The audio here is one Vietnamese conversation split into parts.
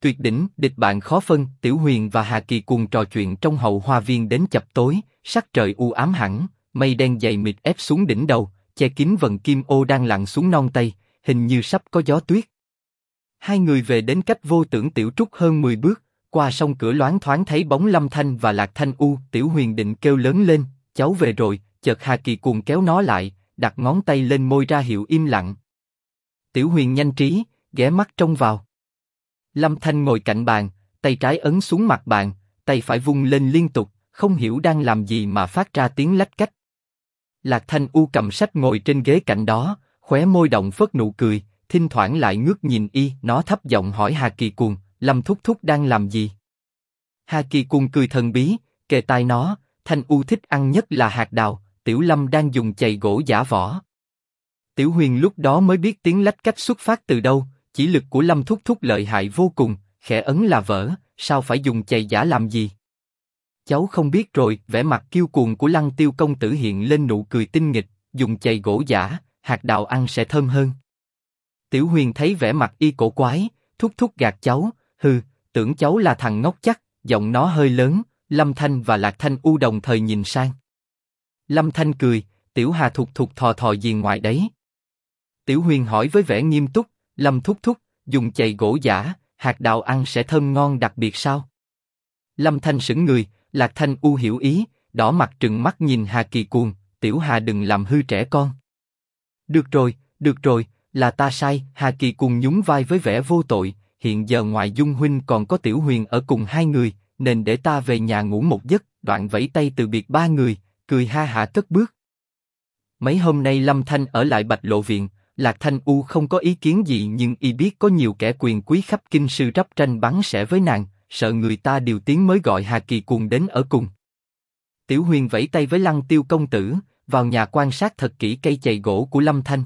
Tuyệt đỉnh, địch bạn khó phân. Tiểu Huyền và Hà Kỳ cùng trò chuyện trong hậu hoa viên đến chập tối, sắc trời u ám hẳn, mây đen dày mịt ép xuống đỉnh đầu, che kín vầng kim ô đang lặn xuống non tây, hình như sắp có gió tuyết. Hai người về đến cách Vô Tưởng Tiểu Trúc hơn 10 bước, qua sông cửa loáng thoáng thấy bóng Lâm Thanh và Lạc Thanh U. Tiểu Huyền định kêu lớn lên, cháu về rồi, chợt Hà Kỳ cuồng kéo nó lại, đặt ngón tay lên môi ra hiệu im lặng. Tiểu Huyền nhanh trí, ghé mắt trông vào. Lâm Thanh ngồi cạnh bàn, tay trái ấn xuống mặt bàn, tay phải vung lên liên tục, không hiểu đang làm gì mà phát ra tiếng lách cách. Lạc Thanh U cầm sách ngồi trên ghế cạnh đó, khóe môi động phớt nụ cười, thỉnh thoảng lại ngước nhìn nó thấp giọng hỏi Hà Kỳ cuồng, Lâm thúc thúc đang làm gì? Hà Kỳ cuồng cười thần bí, kề tai nó, Thanh U thích ăn nhất là hạt đào, Tiểu Lâm đang dùng chày gỗ giả võ. Tiểu Huyền lúc đó mới biết tiếng lách cách xuất phát từ đâu, chỉ lực của Lâm thúc thúc lợi hại vô cùng, khẽ ấn là vỡ, sao phải dùng chày giả làm gì? Cháu không biết rồi. Vẻ mặt kiêu cuồng của Lăng Tiêu công tử hiện lên nụ cười tinh nghịch, dùng chày gỗ giả, hạt đào ăn sẽ thơm hơn. Tiểu Huyền thấy vẻ mặt cổ quái, thúc thúc gạt cháu, hừ, tưởng cháu là thằng ngốc chắc. Giọng nó hơi lớn, Lâm Thanh và Lạc Thanh U đồng thời nhìn sang. Lâm Thanh cười, Tiểu Hà thục thục thò thò gì ngoài đấy. Tiểu Huyền hỏi với vẻ nghiêm túc, Lâm thúc thúc, dùng chày gỗ giả, hạt đào ăn sẽ thơm ngon đặc biệt sao? Lâm Thanh sững người, Lạc Thanh U hiểu ý, đỏ mặt trừng mắt nhìn Hà Kỳ cuồng, Tiểu Hà đừng làm hư trẻ con. Được rồi, là ta sai. Hà Kỳ cuồng nhún vai với vẻ vô tội, hiện giờ ngoại Dung huynh còn có Tiểu Huyền ở cùng hai người, nên để ta về nhà ngủ một giấc. Đoạn vẫy tay từ biệt ba người, cười ha hả cất bước. Mấy hôm nay Lâm Thanh ở lại Bạch Lộ viện, Lạc Thanh U không có ý kiến gì, nhưng biết có nhiều kẻ quyền quý khắp kinh sư rắp tranh bắn sẻ với nàng, sợ người ta điều tiếng mới gọi Hà Kỳ cuồng đến ở cùng. Tiểu Huyền vẫy tay với Lăng Tiêu công tử, vào nhà quan sát thật kỹ cây chày gỗ của Lâm Thanh.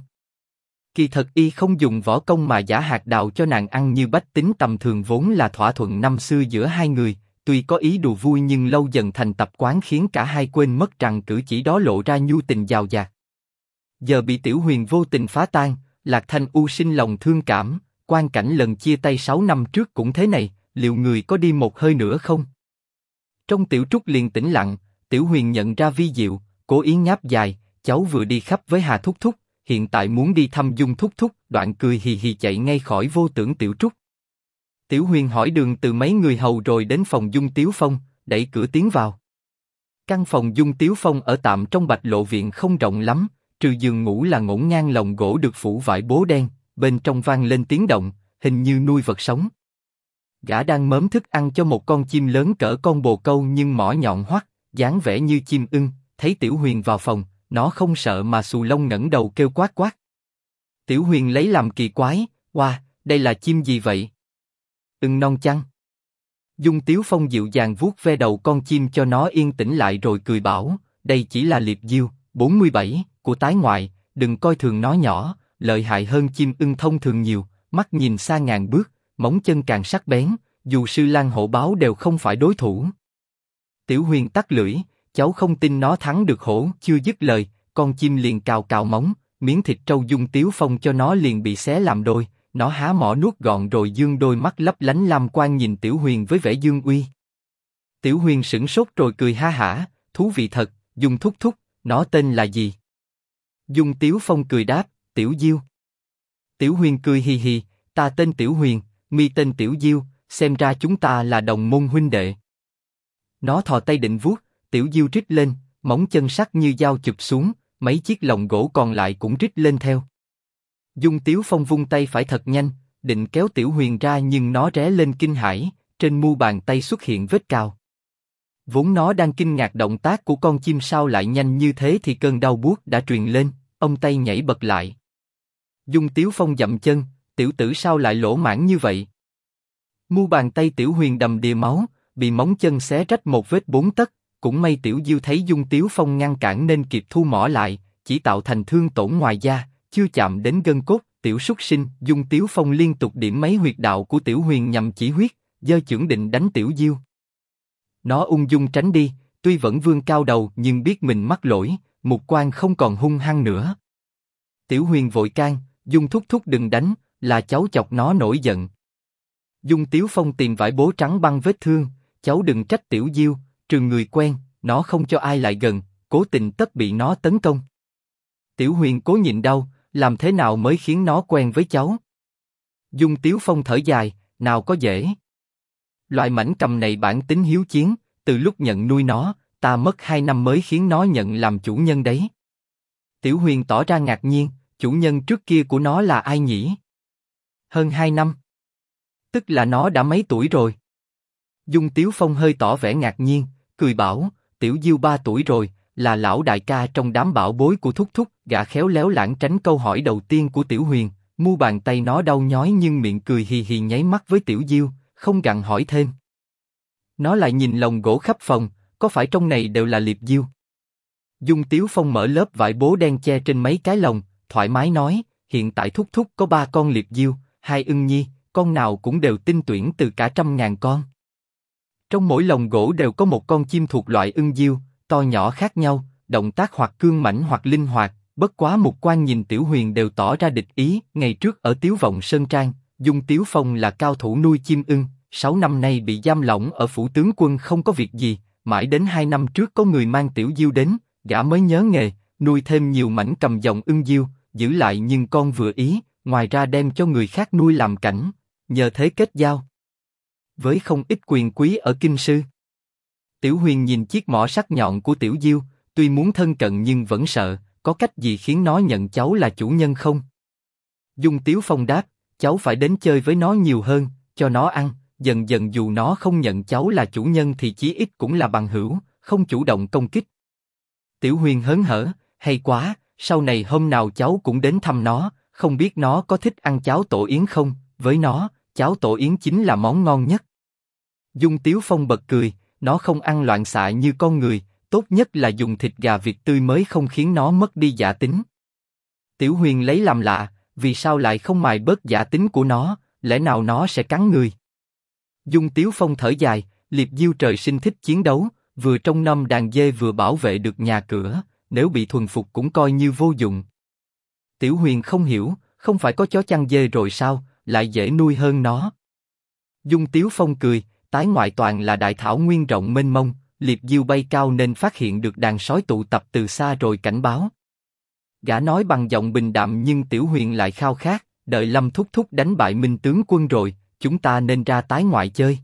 Kỳ thật không dùng võ công mà giả hạt đào cho nàng ăn như bách tính tầm thường vốn là thỏa thuận năm xưa giữa hai người, tuy có ý đùa vui nhưng lâu dần thành tập quán khiến cả hai quên mất rằng cử chỉ đó lộ ra nhu tình giàu dạt. Giờ bị Tiểu Huyền vô tình phá tan, Lạc Thanh U sinh lòng thương cảm, quan cảnh lần chia tay 6 năm trước cũng thế này, liệu người có đi một hơi nữa không? Trong Tiểu Trúc liền tĩnh lặng, Tiểu Huyền nhận ra vi diệu, cố ý ngáp dài, cháu vừa đi khắp với Hà thúc thúc, hiện tại muốn đi thăm Dung thúc thúc. Đoạn cười hì hì chạy ngay khỏi Vô Tưởng Tiểu Trúc. Tiểu Huyền hỏi đường từ mấy người hầu rồi đến phòng Dung Tiếu Phong, đẩy cửa tiến vào. Căn phòng Dung Tiếu Phong ở tạm trong Bạch Lộ viện không rộng lắm, trừ giường ngủ là ngổn ngang lồng gỗ được phủ vải bố đen, bên trong vang lên tiếng động, hình như nuôi vật sống. Gã đang mớm thức ăn cho một con chim lớn cỡ con bồ câu nhưng mỏ nhọn hoắt, dáng vẻ như chim ưng. Thấy Tiểu Huyền vào phòng, nó không sợ mà xù lông ngẩng đầu kêu quát quát. Tiểu Huyền lấy làm kỳ quái, wow, đây là chim gì vậy? Ưng non chăng? Dung Tiếu Phong dịu dàng vuốt ve đầu con chim cho nó yên tĩnh lại rồi cười bảo, đây chỉ là liệp diêu, 47, của tái ngoại, đừng coi thường nó nhỏ, lợi hại hơn chim ưng thông thường nhiều, mắt nhìn xa ngàn bước, móng chân càng sắc bén, dù sư lang hổ báo đều không phải đối thủ. Tiểu Huyền tắt lưỡi, cháu không tin nó thắng được hổ. Chưa dứt lời, con chim liền cào cào móng, miếng thịt trâu Dung Tiếu Phong cho nó liền bị xé làm đôi. Nó há mỏ nuốt gọn rồi dương đôi mắt lấp lánh lam quang nhìn Tiểu Huyền với vẻ dương uy. Tiểu Huyền sửng sốt rồi cười ha hả, thú vị thật. Dung thúc thúc, nó tên là gì? Dung Tiếu Phong cười đáp, Tiểu Diêu. Tiểu Huyền cười hì hì, ta tên Tiểu Huyền, mi tên Tiểu Diêu, xem ra chúng ta là đồng môn huynh đệ. Nó thò tay định vuốt, Tiểu Diêu rít lên, móng chân sắc như dao chụp xuống, mấy chiếc lồng gỗ còn lại cũng rít lên theo. Dung Tiếu Phong vung tay phải thật nhanh, định kéo Tiểu Huyền ra nhưng nó ré lên kinh hãi, trên mu bàn tay xuất hiện vết cào. Vốn nó đang kinh ngạc động tác của con chim sao lại nhanh như thế thì cơn đau buốt đã truyền lên, ông tay nhảy bật lại. Dung Tiếu Phong dậm chân, tiểu tử sao lại lỗ mãng như vậy? Mu bàn tay Tiểu Huyền đầm đìa máu, bị móng chân xé rách một vết 4 tấc. Cũng may Tiểu Diêu thấy Dung Tiếu Phong ngăn cản nên kịp thu mỏ lại, chỉ tạo thành thương tổn ngoài da, chưa chạm đến gân cốt. Tiểu súc sinh. Dung Tiếu Phong liên tục điểm mấy huyệt đạo của Tiểu Huyền nhằm chỉ huyết, giơ chưởng định đánh Tiểu Diêu. Nó ung dung tránh đi, tuy vẫn vươn cao đầu nhưng biết mình mắc lỗi, mục quang không còn hung hăng nữa. Tiểu Huyền vội can, Dung thúc thúc đừng đánh, là cháu chọc nó nổi giận. Dung Tiếu Phong tìm vải bố trắng băng vết thương, cháu đừng trách Tiểu Diêu, Trường người quen, nó không cho ai lại gần, cố tình tất bị nó tấn công. Tiểu Huyền cố nhịn đau, làm thế nào mới khiến nó quen với cháu? Dung Tiếu Phong thở dài, nào có dễ. Loại mảnh cầm này bản tính hiếu chiến, từ lúc nhận nuôi nó, ta mất 2 năm mới khiến nó nhận làm chủ nhân đấy. Tiểu Huyền tỏ ra ngạc nhiên, chủ nhân trước kia của nó là ai nhỉ? Hơn 2 năm. Tức là nó đã mấy tuổi rồi? Dung Tiếu Phong hơi tỏ vẻ ngạc nhiên, cười bảo, Tiểu Diêu 3 tuổi rồi, là lão đại ca trong đám bảo bối của thúc thúc. Gã khéo léo lảng tránh câu hỏi đầu tiên của Tiểu Huyền, mu bàn tay nó đau nhói nhưng miệng cười hì hì nháy mắt với Tiểu Diêu, không gặng hỏi thêm. Nó lại nhìn lồng gỗ khắp phòng, có phải trong này đều là liệp diêu? Dung Tiếu Phong mở lớp vải bố đen che trên mấy cái lồng, thoải mái nói, hiện tại thúc thúc có 3 con liệp diêu, 2 ưng nhi, con nào cũng đều tinh tuyển từ cả 100.000 con. Trong mỗi lồng gỗ đều có một con chim thuộc loại ưng diêu, to nhỏ khác nhau, động tác hoặc cương mãnh hoặc linh hoạt. Bất quá Mục Quan nhìn Tiểu Huyền đều tỏ ra địch ý. Ngày trước ở Tiếu Vọng Sơn Trang, Dung Tiếu Phong là cao thủ nuôi chim ưng, 6 năm nay bị giam lỏng ở phủ tướng quân không có việc gì, mãi đến 2 năm trước có người mang Tiểu Diêu đến, gã mới nhớ nghề, nuôi thêm nhiều mảnh cầm dòng ưng diêu, giữ lại nhưng con vừa ý, ngoài ra đem cho người khác nuôi làm cảnh, nhờ thế kết giao với không ít quyền quý ở Kinh Sư. Tiểu Huyền nhìn chiếc mỏ sắc nhọn của Tiểu Diêu, tuy muốn thân cận nhưng vẫn sợ. Có cách gì khiến nó nhận cháu là chủ nhân không? Dung Tiếu Phong đáp, cháu phải đến chơi với nó nhiều hơn, cho nó ăn, dần dần dù nó không nhận cháu là chủ nhân thì chí ít cũng là bằng hữu, không chủ động công kích. Tiểu Huyền hớn hở, hay quá, sau này hôm nào cháu cũng đến thăm nó, không biết nó có thích ăn cháo tổ yến không, với nó, cháo tổ yến chính là món ngon nhất. Dung Tiếu Phong bật cười, nó không ăn loạn xạ như con người. Tốt nhất là dùng thịt gà vịt tươi mới không khiến nó mất đi giả tính. Tiểu Huyền lấy làm lạ, vì sao lại không mài bớt giả tính của nó, lẽ nào nó sẽ cắn người? Dung Tiếu Phong thở dài, liệp diêu trời sinh thích chiến đấu, vừa trông nom đàn dê vừa bảo vệ được nhà cửa, nếu bị thuần phục cũng coi như vô dụng. Tiểu Huyền không hiểu, không phải có chó chăn dê rồi sao, lại dễ nuôi hơn nó. Dung Tiếu Phong cười, tái ngoại toàn là đại thảo nguyên rộng mênh mông. Liệp diêu bay cao nên phát hiện được đàn sói tụ tập từ xa rồi cảnh báo. Gã nói bằng giọng bình đạm nhưng Tiểu Huyền lại khao khát, đợi Lâm thúc thúc đánh bại Minh tướng quân rồi, chúng ta nên ra tái ngoại chơi.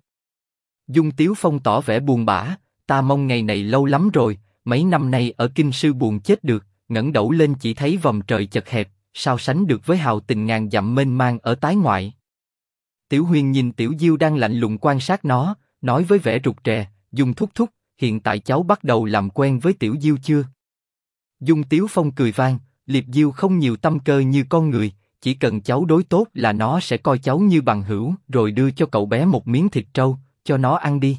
Dung Tiếu Phong tỏ vẻ buồn bã, ta mong ngày này lâu lắm rồi, mấy năm nay ở Kinh Sư buồn chết được, ngẩng đầu lên chỉ thấy vòng trời chật hẹp, sao sánh được với hào tình ngàn dặm mênh mang ở tái ngoại. Tiểu Huyền nhìn Tiểu Diêu đang lạnh lùng quan sát nó, nói với vẻ rụt rè, Dung thúc thúc, hiện tại cháu bắt đầu làm quen với Tiểu Diêu chưa? Dung Tiếu Phong cười vang, liệp diêu không nhiều tâm cơ như con người, chỉ cần cháu đối tốt là nó sẽ coi cháu như bằng hữu, rồi đưa cho cậu bé một miếng thịt trâu, cho nó ăn đi.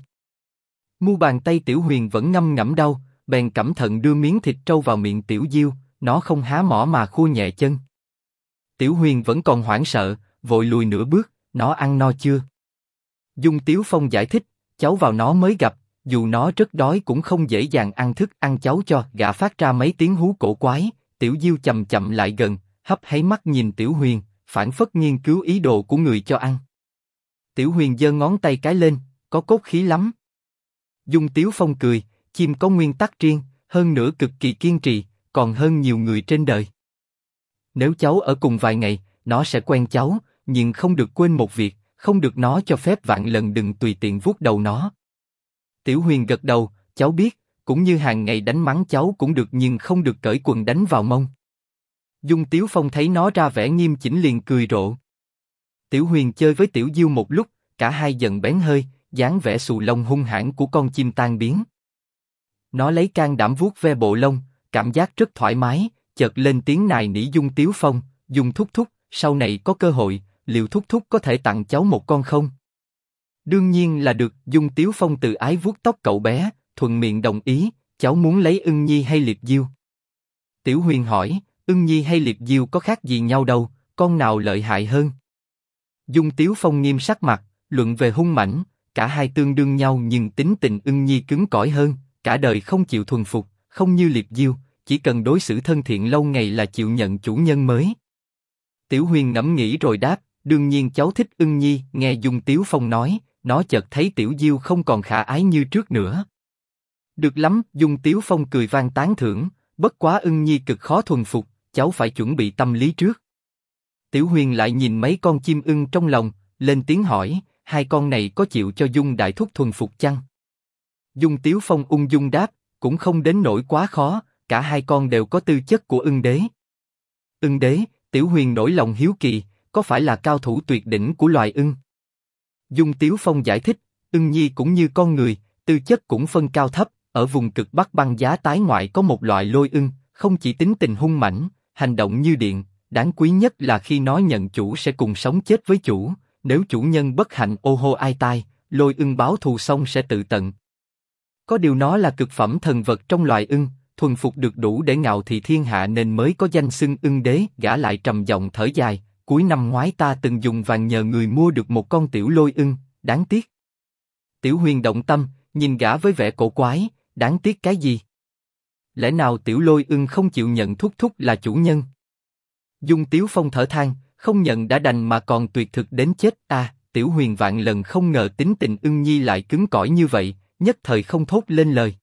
Mu bàn tay Tiểu Huyền vẫn ngâm ngẫm đau, bèn cẩn thận đưa miếng thịt trâu vào miệng Tiểu Diêu, nó không há mỏ mà khua nhẹ chân. Tiểu Huyền vẫn còn hoảng sợ, vội lùi nửa bước, nó ăn no chưa? Dung Tiếu Phong giải thích, cháu vào nó mới gặp. Dù nó rất đói cũng không dễ dàng ăn thức ăn cháu cho. Gã phát ra mấy tiếng hú cổ quái. Tiểu Diêu chậm chậm lại gần, hấp háy mắt nhìn Tiểu Huyền, phảng phất nghiên cứu ý đồ của người cho ăn. Tiểu Huyền giơ ngón tay cái lên, có cốt khí lắm. Dung Tiếu Phong cười, chim có nguyên tắc riêng, hơn nữa cực kỳ kiên trì, còn hơn nhiều người trên đời. Nếu cháu ở cùng vài ngày, nó sẽ quen cháu, nhưng không được quên một việc, không được nó cho phép vạn lần đừng tùy tiện vuốt đầu nó. Tiểu Huyền gật đầu, cháu biết, cũng như hàng ngày đánh mắng cháu cũng được nhưng không được cởi quần đánh vào mông. Dung Tiếu Phong thấy nó ra vẻ nghiêm chỉnh liền cười rộ. Tiểu Huyền chơi với Tiểu Diêu một lúc, cả hai dần bén hơi, dáng vẻ xù lông hung hãn của con chim tan biến. Nó lấy can đảm vuốt ve bộ lông, cảm giác rất thoải mái, chợt lên tiếng nài nỉ Dung Tiếu Phong, Dung thúc thúc, sau này có cơ hội, liệu thúc thúc có thể tặng cháu một con không? Đương nhiên là được. Dung Tiếu Phong từ ái vuốt tóc cậu bé, thuận miệng đồng ý. Cháu muốn lấy ưng nhi hay liệp diêu? Tiểu Huyền hỏi, ưng nhi hay liệp diêu có khác gì nhau đâu, con nào lợi hại hơn? Dung Tiếu Phong nghiêm sắc mặt, luận về hung mãnh, cả hai tương đương nhau nhưng tính tình ưng nhi cứng cỏi hơn, cả đời không chịu thuần phục, không như liệp diêu, chỉ cần đối xử thân thiện lâu ngày là chịu nhận chủ nhân mới. Tiểu Huyền ngẫm nghĩ rồi đáp, Đương nhiên cháu thích Ưng Nhi, nghe Dung Tiếu Phong nói, nó chợt thấy Tiểu Diêu không còn khả ái như trước nữa. Được lắm, Dung Tiếu Phong cười vang tán thưởng, bất quá Ưng Nhi cực khó thuần phục, cháu phải chuẩn bị tâm lý trước. Tiểu Huyền lại nhìn mấy con chim ưng trong lòng, lên tiếng hỏi, hai con này có chịu cho Dung đại thúc thuần phục chăng? Dung Tiếu Phong ung dung đáp, cũng không đến nỗi quá khó, cả hai con đều có tư chất của ưng đế. Ưng đế, Tiểu Huyền nổi lòng hiếu kỳ, có phải là cao thủ tuyệt đỉnh của loài ưng? Dung Tiếu Phong giải thích, Ưng Nhi cũng như con người, tư chất cũng phân cao thấp, ở vùng cực Bắc băng giá tái ngoại có một loại lôi ưng, không chỉ tính tình hung mãnh, hành động như điện, đáng quý nhất là khi nó nhận chủ sẽ cùng sống chết với chủ, nếu chủ nhân bất hạnh ô hô ai tai, lôi ưng báo thù xong sẽ tự tận. Có điều nó là cực phẩm thần vật trong loài ưng, thuần phục được đủ để ngạo thị thiên hạ nên mới có danh xưng ưng đế. Gã lại trầm giọng thở dài, cuối năm ngoái ta từng dùng vàng nhờ người mua được một con tiểu lôi ưng, đáng tiếc. Tiểu Huyền động tâm, nhìn gã với vẻ cổ quái, đáng tiếc cái gì? Lẽ nào tiểu lôi ưng không chịu nhận thúc thúc là chủ nhân? Dung Tiếu Phong thở than, không nhận đã đành mà còn tuyệt thực đến chết à, Tiểu Huyền vạn lần không ngờ tính tình Ưng Nhi lại cứng cỏi như vậy, nhất thời không thốt lên lời.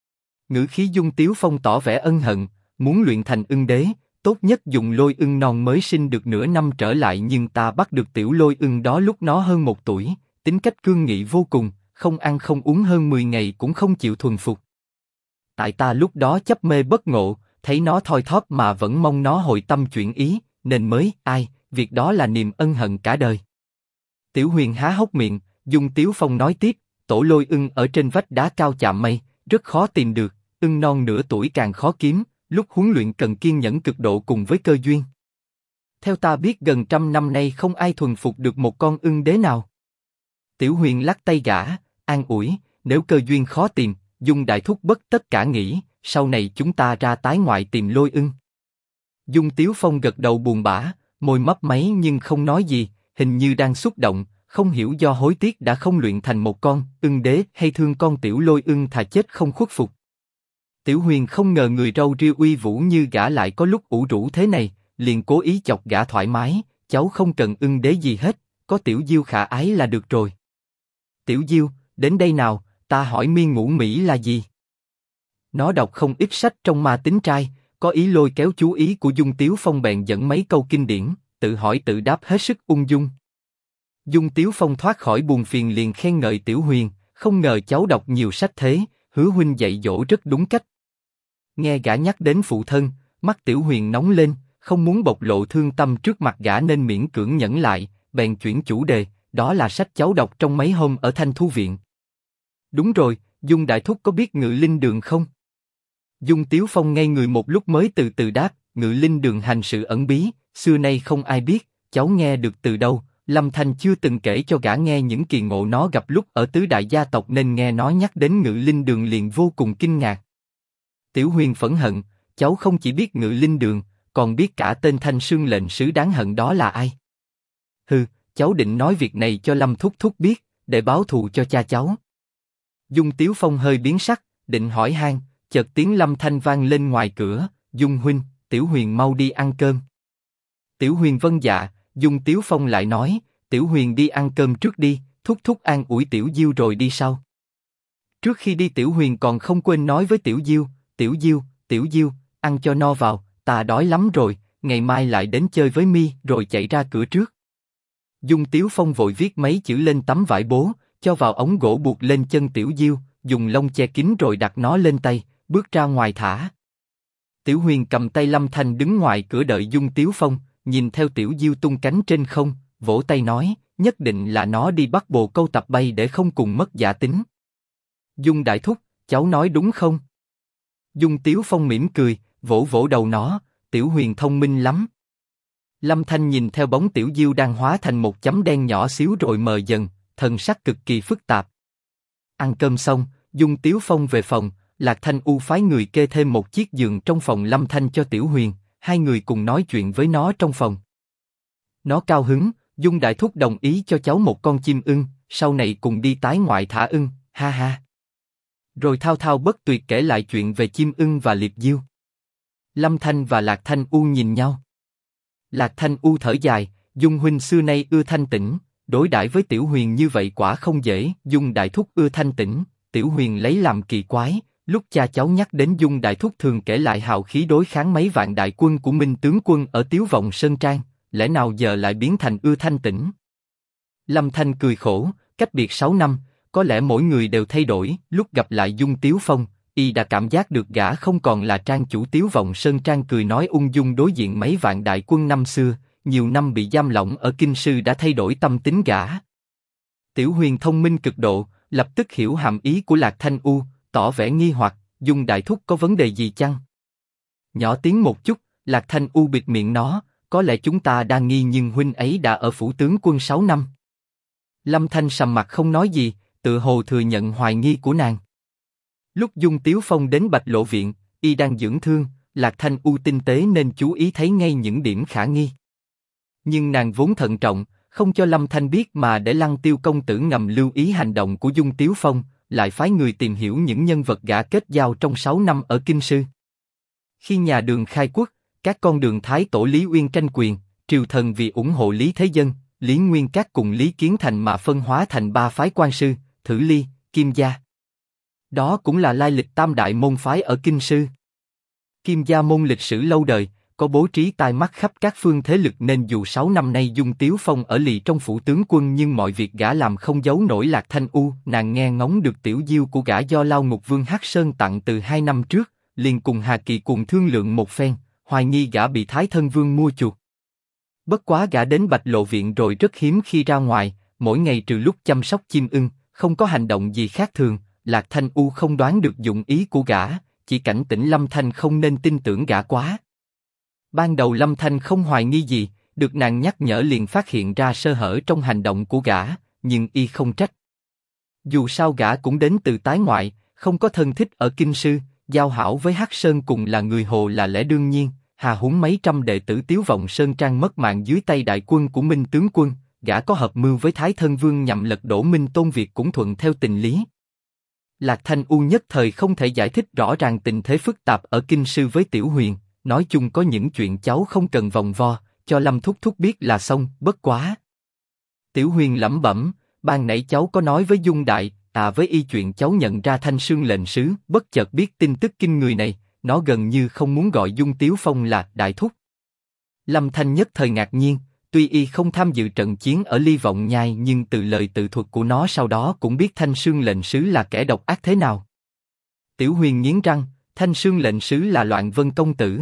Ngữ khí Dung Tiếu Phong tỏ vẻ ân hận, muốn luyện thành ưng đế, tốt nhất dùng lôi ưng non mới sinh được nửa năm trở lại nhưng ta bắt được tiểu lôi ưng đó lúc nó hơn 1 tuổi, tính cách cương nghị vô cùng, không ăn không uống hơn 10 ngày cũng không chịu thuần phục. Tại ta lúc đó chấp mê bất ngộ, thấy nó thoi thóp mà vẫn mong nó hồi tâm chuyển ý, nên mới, việc đó là niềm ân hận cả đời. Tiểu Huyền há hốc miệng, Dung Tiếu Phong nói tiếp, tổ lôi ưng ở trên vách đá cao chạm mây, rất khó tìm được, ưng non nửa tuổi càng khó kiếm, lúc huấn luyện cần kiên nhẫn cực độ cùng với cơ duyên. Theo ta biết gần 100 năm nay không ai thuần phục được một con ưng đế nào. Tiểu Huyền lắc tay gã, an ủi, nếu cơ duyên khó tìm, Dung đại thúc bất tất cả nghĩ, sau này chúng ta ra tái ngoại tìm lôi ưng. Dung Tiếu Phong gật đầu buồn bã, môi mấp máy nhưng không nói gì, hình như đang xúc động, không hiểu do hối tiếc đã không luyện thành một con ưng đế hay thương con tiểu lôi ưng thà chết không khuất phục. Tiểu Huyền không ngờ người râu ria uy vũ như gã lại có lúc ủ rũ thế này, liền cố ý chọc gã thoải mái, cháu không cần ưng đế gì hết, có tiểu Diêu khả ái là được rồi. Tiểu Diêu, đến đây nào, ta hỏi miên ngũ Mỹ là gì? Nó đọc không ít sách trong ma tính trai, có ý lôi kéo chú ý của Dung Tiếu Phong bèn dẫn mấy câu kinh điển, tự hỏi tự đáp hết sức ung dung. Dung Tiếu Phong thoát khỏi buồn phiền liền khen ngợi Tiểu Huyền, không ngờ cháu đọc nhiều sách thế, hứa huynh dạy dỗ rất đúng cách. Nghe gã nhắc đến phụ thân, mắt Tiểu Huyền nóng lên, không muốn bộc lộ thương tâm trước mặt gã nên miễn cưỡng nhẫn lại, bèn chuyển chủ đề, đó là sách cháu đọc trong mấy hôm ở Thanh Thu Viện. Đúng rồi, Dung đại thúc có biết Ngự Linh Đường không? Dung Tiếu Phong ngây người một lúc mới từ từ đáp, Ngự Linh Đường hành sự ẩn bí, xưa nay không ai biết, cháu nghe được từ đâu? Lâm Thanh chưa từng kể cho gã nghe những kỳ ngộ nó gặp lúc ở tứ đại gia tộc nên nghe nói nhắc đến Ngự Linh Đường liền vô cùng kinh ngạc. Tiểu Huyền phẫn hận, cháu không chỉ biết Ngự Linh Đường, còn biết cả tên Thanh Sương lệnh sứ đáng hận đó là ai. Hừ, cháu định nói việc này cho Lâm thúc thúc biết, để báo thù cho cha cháu. Dung Tiếu Phong hơi biến sắc, định hỏi han, chợt tiếng Lâm Thanh vang lên ngoài cửa, Dung huynh, Tiểu Huyền mau đi ăn cơm. Tiểu Huyền vâng dạ. Dung Tiếu Phong lại nói, Tiểu Huyền đi ăn cơm trước đi, thúc thúc an ủi Tiểu Diêu rồi đi sau. Trước khi đi Tiểu Huyền còn không quên nói với Tiểu Diêu, Tiểu Diêu, ăn cho no vào, ta đói lắm rồi, ngày mai lại đến chơi với mi, rồi chạy ra cửa trước. Dung Tiếu Phong vội viết mấy chữ lên tấm vải bố, cho vào ống gỗ buộc lên chân Tiểu Diêu, dùng lông che kín rồi đặt nó lên tay, bước ra ngoài thả. Tiểu Huyền cầm tay Lâm Thanh đứng ngoài cửa đợi Dung Tiếu Phong. Nhìn theo Tiểu Diêu tung cánh trên không, vỗ tay nói, nhất định là nó đi bắt bồ câu tập bay để không cùng mất giả tính. Dung đại thúc, cháu nói đúng không? Dung Tiếu Phong mỉm cười, vỗ vỗ đầu nó, Tiểu Huyền thông minh lắm. Lâm Thanh nhìn theo bóng Tiểu Diêu đang hóa thành một chấm đen nhỏ xíu rồi mờ dần, thần sắc cực kỳ phức tạp. Ăn cơm xong, Dung Tiếu Phong về phòng, Lạc Thanh U phái người kê thêm một chiếc giường trong phòng Lâm Thanh cho Tiểu Huyền. Hai người cùng nói chuyện với nó trong phòng. Nó cao hứng, Dung đại thúc đồng ý cho cháu một con chim ưng, sau này cùng đi tái ngoại thả ưng, ha ha. Rồi thao thao bất tuyệt kể lại chuyện về chim ưng và liệp diêu. Lâm Thanh và Lạc Thanh U nhìn nhau. Lạc Thanh U thở dài, Dung huynh xưa nay ưa thanh tĩnh, đối đãi với Tiểu Huyền như vậy quả không dễ. Dung đại thúc ưa thanh tĩnh, Tiểu Huyền lấy làm kỳ quái. Lúc cha cháu nhắc đến Dung đại thúc thường kể lại hào khí đối kháng mấy vạn đại quân của Minh tướng quân ở Tiếu Vọng Sơn Trang, lẽ nào giờ lại biến thành ưa thanh tĩnh? Lâm Thanh cười khổ, cách biệt 6 năm, có lẽ mỗi người đều thay đổi. Lúc gặp lại Dung Tiếu Phong, y đã cảm giác được gã không còn là trang chủ Tiếu Vọng Sơn Trang cười nói ung dung đối diện mấy vạn đại quân năm xưa. Nhiều năm bị giam lỏng ở kinh sư đã thay đổi tâm tính gã. Tiểu Huyền thông minh cực độ, lập tức hiểu hàm ý của Lạc Thanh U, tỏ vẻ nghi hoặc, Dung đại thúc có vấn đề gì chăng? Nhỏ tiếng một chút, Lạc Thanh U bịt miệng nó, có lẽ chúng ta đang nghi nhưng huynh ấy đã ở phủ tướng quân 6 năm. Lâm Thanh sầm mặt không nói gì, tự hồ thừa nhận hoài nghi của nàng. Lúc Dung Tiếu Phong đến Bạch Lộ viện, y đang dưỡng thương, Lạc Thanh U tinh tế nên chú ý thấy ngay những điểm khả nghi. Nhưng nàng vốn thận trọng, không cho Lâm Thanh biết mà để Lăng Tiêu công tử ngầm lưu ý hành động của Dung Tiếu Phong, lại phái người tìm hiểu những nhân vật gã kết giao trong 6 năm ở kinh sư. Khi nhà Đường khai quốc, các con đường thái tổ Lý Uyên tranh quyền, triều thần vì ủng hộ Lý Thế Dân, Lý Nguyên Các cùng Lý Kiến Thành mà phân hóa thành 3 phái quan sư, Thử Ly, Kim Gia. Đó cũng là lai lịch tam đại môn phái ở kinh sư. Kim Gia môn lịch sử lâu đời, có bố trí tai mắt khắp các phương thế lực nên dù 6 năm nay Dung Tiếu Phong ở lì trong phủ tướng quân nhưng mọi việc gã làm không giấu nổi Lạc Thanh U. Nàng nghe ngóng được tiểu diêu của gã do Lao Ngục Vương Hắc Sơn tặng từ 2 năm trước, liền cùng Hà Kỳ cùng thương lượng một phen, hoài nghi gã bị Thái Thân Vương mua chuộc. Bất quá gã đến Bạch Lộ viện rồi rất hiếm khi ra ngoài, mỗi ngày trừ lúc chăm sóc chim ưng, không có hành động gì khác thường. Lạc Thanh U không đoán được dụng ý của gã, chỉ cảnh tỉnh Lâm Thanh không nên tin tưởng gã quá. Ban đầu Lâm Thanh không hoài nghi gì, được nàng nhắc nhở liền phát hiện ra sơ hở trong hành động của gã, nhưng y không trách. Dù sao gã cũng đến từ tái ngoại, không có thân thích ở kinh sư, giao hảo với Hắc Sơn cùng là người Hồ là lẽ đương nhiên. Hà huống mấy trăm đệ tử Tiếu Vọng Sơn Trang mất mạng dưới tay đại quân của Minh tướng quân, gã có hợp mưu với Thái Thân Vương nhằm lật đổ Minh Tôn Việt cũng thuận theo tình lý. Lạc Thanh U nhất thời không thể giải thích rõ ràng tình thế phức tạp ở kinh sư với Tiểu Huyền, nói chung có những chuyện cháu không cần vòng vo, cho Lâm thúc thúc biết là xong. Bất quá. Tiểu Huyền lẩm bẩm, ban nãy cháu có nói với Dung đại, với y chuyện cháu nhận ra Thanh Sương lệnh sứ, bất chợt biết tin tức kinh người này, nó gần như không muốn gọi Dung Tiếu Phong là đại thúc. Lâm Thanh nhất thời ngạc nhiên, tuy y không tham dự trận chiến ở Ly Vọng Nhai nhưng từ lời tự thuật của nó sau đó cũng biết Thanh Sương lệnh sứ là kẻ độc ác thế nào. Tiểu Huyền nghiến răng, Thanh Sương lệnh sứ là Loạn Vân công tử.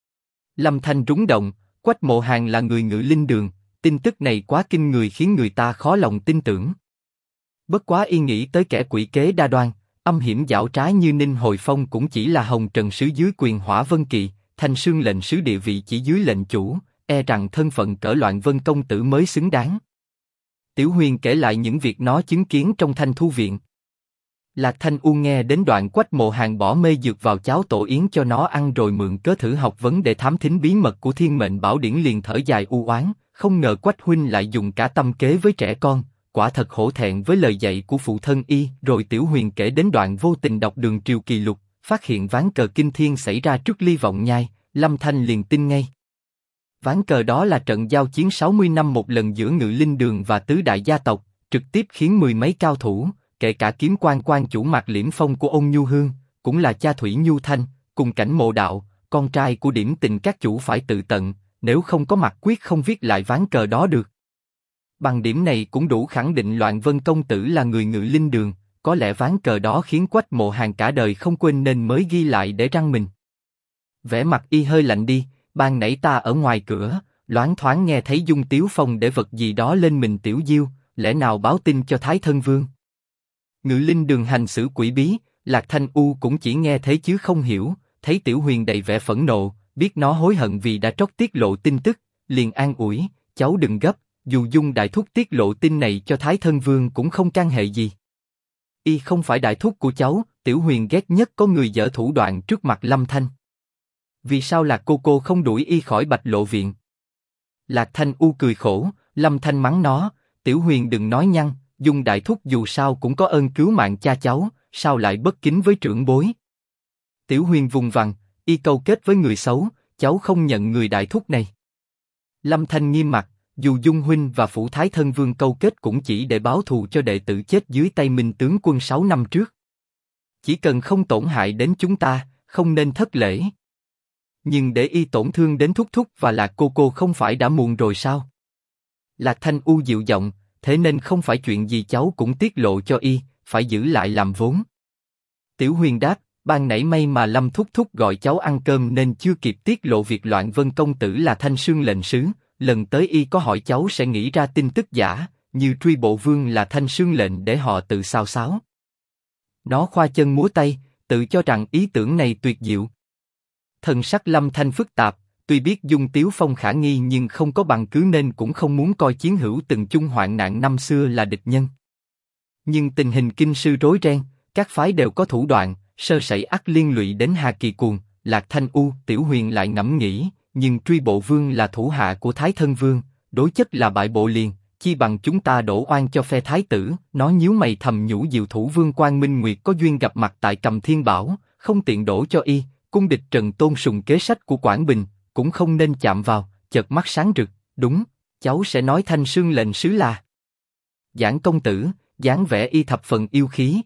Lâm Thanh rúng động, Quách Mộ Hàn là người Ngự Linh Đường, tin tức này quá kinh người khiến người ta khó lòng tin tưởng. Bất quá y nghĩ tới kẻ quỷ kế đa đoan, âm hiểm giảo trá như Ninh Hồi Phong cũng chỉ là hồng trần sứ dưới quyền Hỏa Vân Kỳ, Thanh Sương lệnh sứ địa vị chỉ dưới lệnh chủ, e rằng thân phận cỡ Loạn Vân công tử mới xứng đáng. Tiểu Huyền kể lại những việc nó chứng kiến trong Thanh Thu viện. Lạc Thanh U nghe đến đoạn Quách Mộ Hàn bỏ mê dược vào cháo tổ yến cho nó ăn rồi mượn cớ thử học vấn để thám thính bí mật của Thiên Mệnh Bảo Điển liền thở dài u oán, không ngờ Quách huynh lại dùng cả tâm kế với trẻ con, quả thật hổ thẹn với lời dạy của phụ thân y. Rồi Tiểu Huyền kể đến đoạn vô tình đọc Đường Triều Kỳ Lục, phát hiện ván cờ kinh thiên xảy ra trước Ly Vọng Nhai, Lâm Thanh liền tin ngay. Ván cờ đó là trận giao chiến 60 năm một lần giữa Ngự Linh Đường và tứ đại gia tộc, trực tiếp khiến mười mấy cao thủ, kể cả kiếm quan chủ Mạc Liễm Phong của Ôn Nhu Hương, cũng là cha Thủy Nhu Thanh, cùng Cảnh Mộ Đạo, con trai của Điểm Tình các chủ phải tự tận, nếu không có mặt quyết không viết lại ván cờ đó được. Bằng điểm này cũng đủ khẳng định Loạn Vân công tử là người Ngự Linh Đường, có lẽ ván cờ đó khiến Quách Mộ Hàn cả đời không quên nên mới ghi lại để răng mình. Vẻ mặt y hơi lạnh đi, ban nãy ta ở ngoài cửa, loáng thoáng nghe thấy Dung Tiếu Phong để vật gì đó lên mình Tiểu Diêu, lẽ nào báo tin cho Thái Thân Vương? Ngự Linh Đường hành xử quỷ bí, Lạc Thanh U cũng chỉ nghe thấy chứ không hiểu, thấy Tiểu Huyền đầy vẻ phẫn nộ, biết nó hối hận vì đã trót tiết lộ tin tức, liền an ủi, cháu đừng gấp, dù Dung đại thúc tiết lộ tin này cho Thái Thân Vương cũng không can hệ gì. Y không phải đại thúc của cháu. Tiểu Huyền ghét nhất có người dở thủ đoạn trước mặt Lâm Thanh. Vì sao Lạc cô không đuổi y khỏi Bạch Lộ viện? Lạc Thanh U cười khổ, Lâm Thanh mắng nó, Tiểu Huyền đừng nói nhăng, Dung đại thúc dù sao cũng có ơn cứu mạng cha cháu, sao lại bất kính với trưởng bối? Tiểu Huyền vùng vằng, y câu kết với người xấu, cháu không nhận người đại thúc này. Lâm Thanh nghiêm mặt, dù Dung huynh và Phủ Thái Thân Vương câu kết cũng chỉ để báo thù cho đệ tử chết dưới tay Minh tướng quân 6 năm trước. Chỉ cần không tổn hại đến chúng ta, không nên thất lễ. Nhưng để y tổn thương đến Thúc Thúc và Lạc cô không phải đã muộn rồi sao? Lạc Thanh U dịu giọng, thế nên không phải chuyện gì cháu cũng tiết lộ cho y, phải giữ lại làm vốn. Tiểu Huyền đáp, ban nãy may mà Lâm Thúc Thúc gọi cháu ăn cơm nên chưa kịp tiết lộ việc Loạn Vân công tử là Thanh Sương lệnh sứ, lần tới y có hỏi cháu sẽ nghĩ ra tin tức giả, như truy bộ vương là Thanh Sương lệnh để họ tự xào xáo. Nó khoa chân múa tay, tự cho rằng ý tưởng này tuyệt diệu. Thần sắc Lâm Thanh phức tạp, tuy biết Dung Tiếu Phong khả nghi nhưng không có bằng cứ nên cũng không muốn coi chiến hữu từng chung hoạn nạn năm xưa là địch nhân. Nhưng tình hình kinh sư rối ren, các phái đều có thủ đoạn, sơ sẩy ắt liên lụy đến Hà Kỳ Cuồng, Lạc Thanh U. Tiểu Huyền lại ngẫm nghĩ, nhưng truy bộ vương là thủ hạ của Thái Thân Vương, đối chất là bại bộ liền, chi bằng chúng ta đổ oan cho phe thái tử. Nó nhíu mày thầm nhủ Diệu Thủ Vương Quang Minh Nguyệt có duyên gặp mặt tại Cầm Thiên Bảo, không tiện đổ cho y. Cung địch Trần tôn sùng kế sách của Quảng Bình, cũng không nên chạm vào. Chợt mắt sáng rực, đúng, cháu sẽ nói Thanh Sương lệnh sứ là Giảng công tử, dáng vẻ y thập phần yêu khí.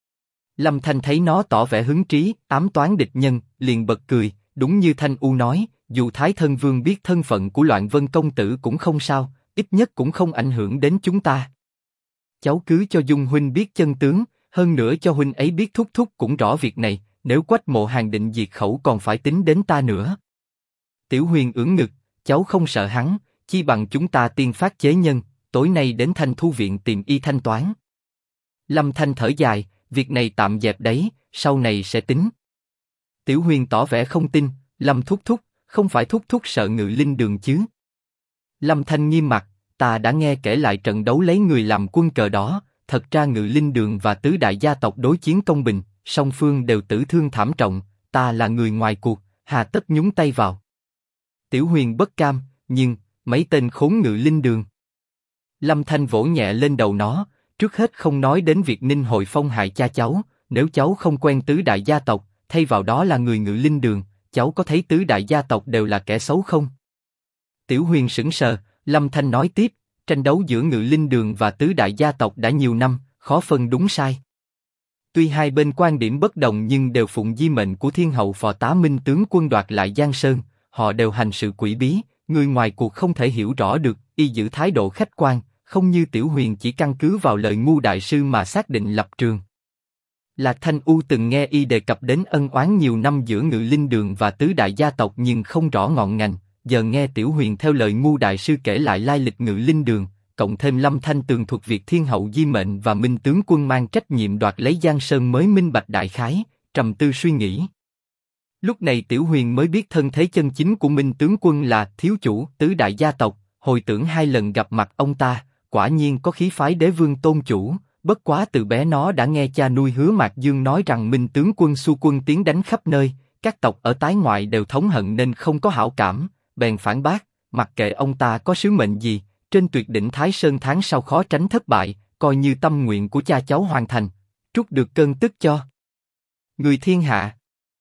Lâm Thanh thấy nó tỏ vẻ hứng trí, ám toán địch nhân, liền bật cười, đúng như Thanh U nói, dù Thái Thân Vương biết thân phận của Loạn Vân công tử cũng không sao, ít nhất cũng không ảnh hưởng đến chúng ta. Cháu cứ cho Dung huynh biết chân tướng, hơn nữa cho huynh ấy biết Thúc Thúc cũng rõ việc này, nếu Quách Mộ Hàn định diệt khẩu còn phải tính đến ta nữa. Tiểu Huyền ưỡn ngực, cháu không sợ hắn, chi bằng chúng ta tiên phát chế nhân, tối nay đến Thanh Thu viện tìm y thanh toán. Lâm Thanh thở dài, việc này tạm dẹp đấy, sau này sẽ tính. Tiểu Huyền tỏ vẻ không tin, Lâm Thúc Thúc, không phải Thúc Thúc sợ Ngự Linh Đường chứ? Lâm Thanh nghiêm mặt, ta đã nghe kể lại trận đấu lấy người làm quân cờ đó, thật ra Ngự Linh Đường và tứ đại gia tộc đối chiến công bình, song phương đều tử thương thảm trọng, ta là người ngoài cuộc, hà tất nhúng tay vào. Tiểu Huyền bất cam, nhưng mấy tên khốn Ngự Linh Đường. Lâm Thanh vỗ nhẹ lên đầu nó, trước hết không nói đến việc Ninh Hội Phong hại cha cháu, nếu cháu không quen tứ đại gia tộc, thay vào đó là người Ngự Linh Đường, cháu có thấy tứ đại gia tộc đều là kẻ xấu không? Tiểu Huyền sững sờ, Lâm Thanh nói tiếp, tranh đấu giữa Ngự Linh Đường và tứ đại gia tộc đã nhiều năm, khó phân đúng sai. Tuy hai bên quan điểm bất đồng nhưng đều phụng di mệnh của Thiên Hậu Phò Tá Minh tướng quân đoạt lại Giang Sơn, họ đều hành sự quỷ bí, người ngoài cuộc không thể hiểu rõ được, y giữ thái độ khách quan, không như Tiểu Huyền chỉ căn cứ vào lời ngu đại sư mà xác định lập trường. Lạc Thanh U từng nghe y đề cập đến ân oán nhiều năm giữa Ngự Linh Đường và tứ đại gia tộc nhưng không rõ ngọn ngành, giờ nghe Tiểu Huyền theo lời ngu đại sư kể lại lai lịch Ngự Linh Đường, cộng thêm Lâm Thanh tường thuật việc Thiên Hậu di mệnh và Minh tướng quân mang trách nhiệm đoạt lấy Giang Sơn mới minh bạch đại khái, trầm tư suy nghĩ. Lúc này Tiểu Huyền mới biết thân thế chân chính của Minh tướng quân là thiếu chủ tứ đại gia tộc, hồi tưởng hai lần gặp mặt ông ta, quả nhiên có khí phái đế vương tôn chủ, bất quá từ bé nó đã nghe cha nuôi Hứa Mạc Dương nói rằng Minh tướng quân xu quân tiến đánh khắp nơi, các tộc ở tái ngoại đều thống hận nên không có hảo cảm, bèn phản bác, mặc kệ ông ta có sứ mệnh gì, trên tuyệt đỉnh Thái Sơn tháng sau khó tránh thất bại, coi như tâm nguyện của cha cháu hoàn thành, trút được cơn tức cho người thiên hạ.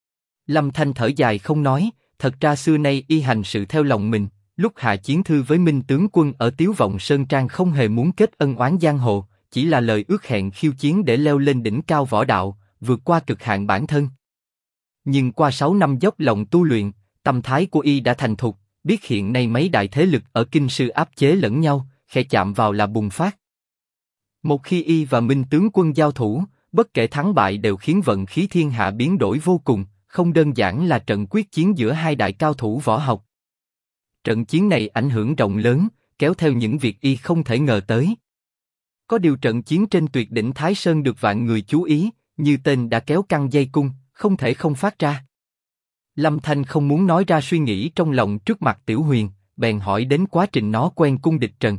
Lâm Thanh thở dài không nói, thật ra xưa nay y hành sự theo lòng mình, lúc hạ chiến thư với Minh tướng quân ở Tiếu Vọng Sơn Trang không hề muốn kết ân oán giang hồ, chỉ là lời ước hẹn khiêu chiến để leo lên đỉnh cao võ đạo, vượt qua cực hạn bản thân. Nhưng qua 6 năm dốc lòng tu luyện, tâm thái của y đã thành thục, biết hiện nay mấy đại thế lực ở kinh sư áp chế lẫn nhau, khẽ chạm vào là bùng phát. Một khi y và Minh tướng quân giao thủ, bất kể thắng bại đều khiến vận khí thiên hạ biến đổi vô cùng, không đơn giản là trận quyết chiến giữa hai đại cao thủ võ học. Trận chiến này ảnh hưởng rộng lớn, kéo theo những việc y không thể ngờ tới. Có điều trận chiến trên tuyệt đỉnh Thái Sơn được vạn người chú ý, như tên đã kéo căng dây cung, không thể không phát ra. Lâm Thanh không muốn nói ra suy nghĩ trong lòng trước mặt Tiểu Huyền, bèn hỏi đến quá trình nó quen cung địch Trần.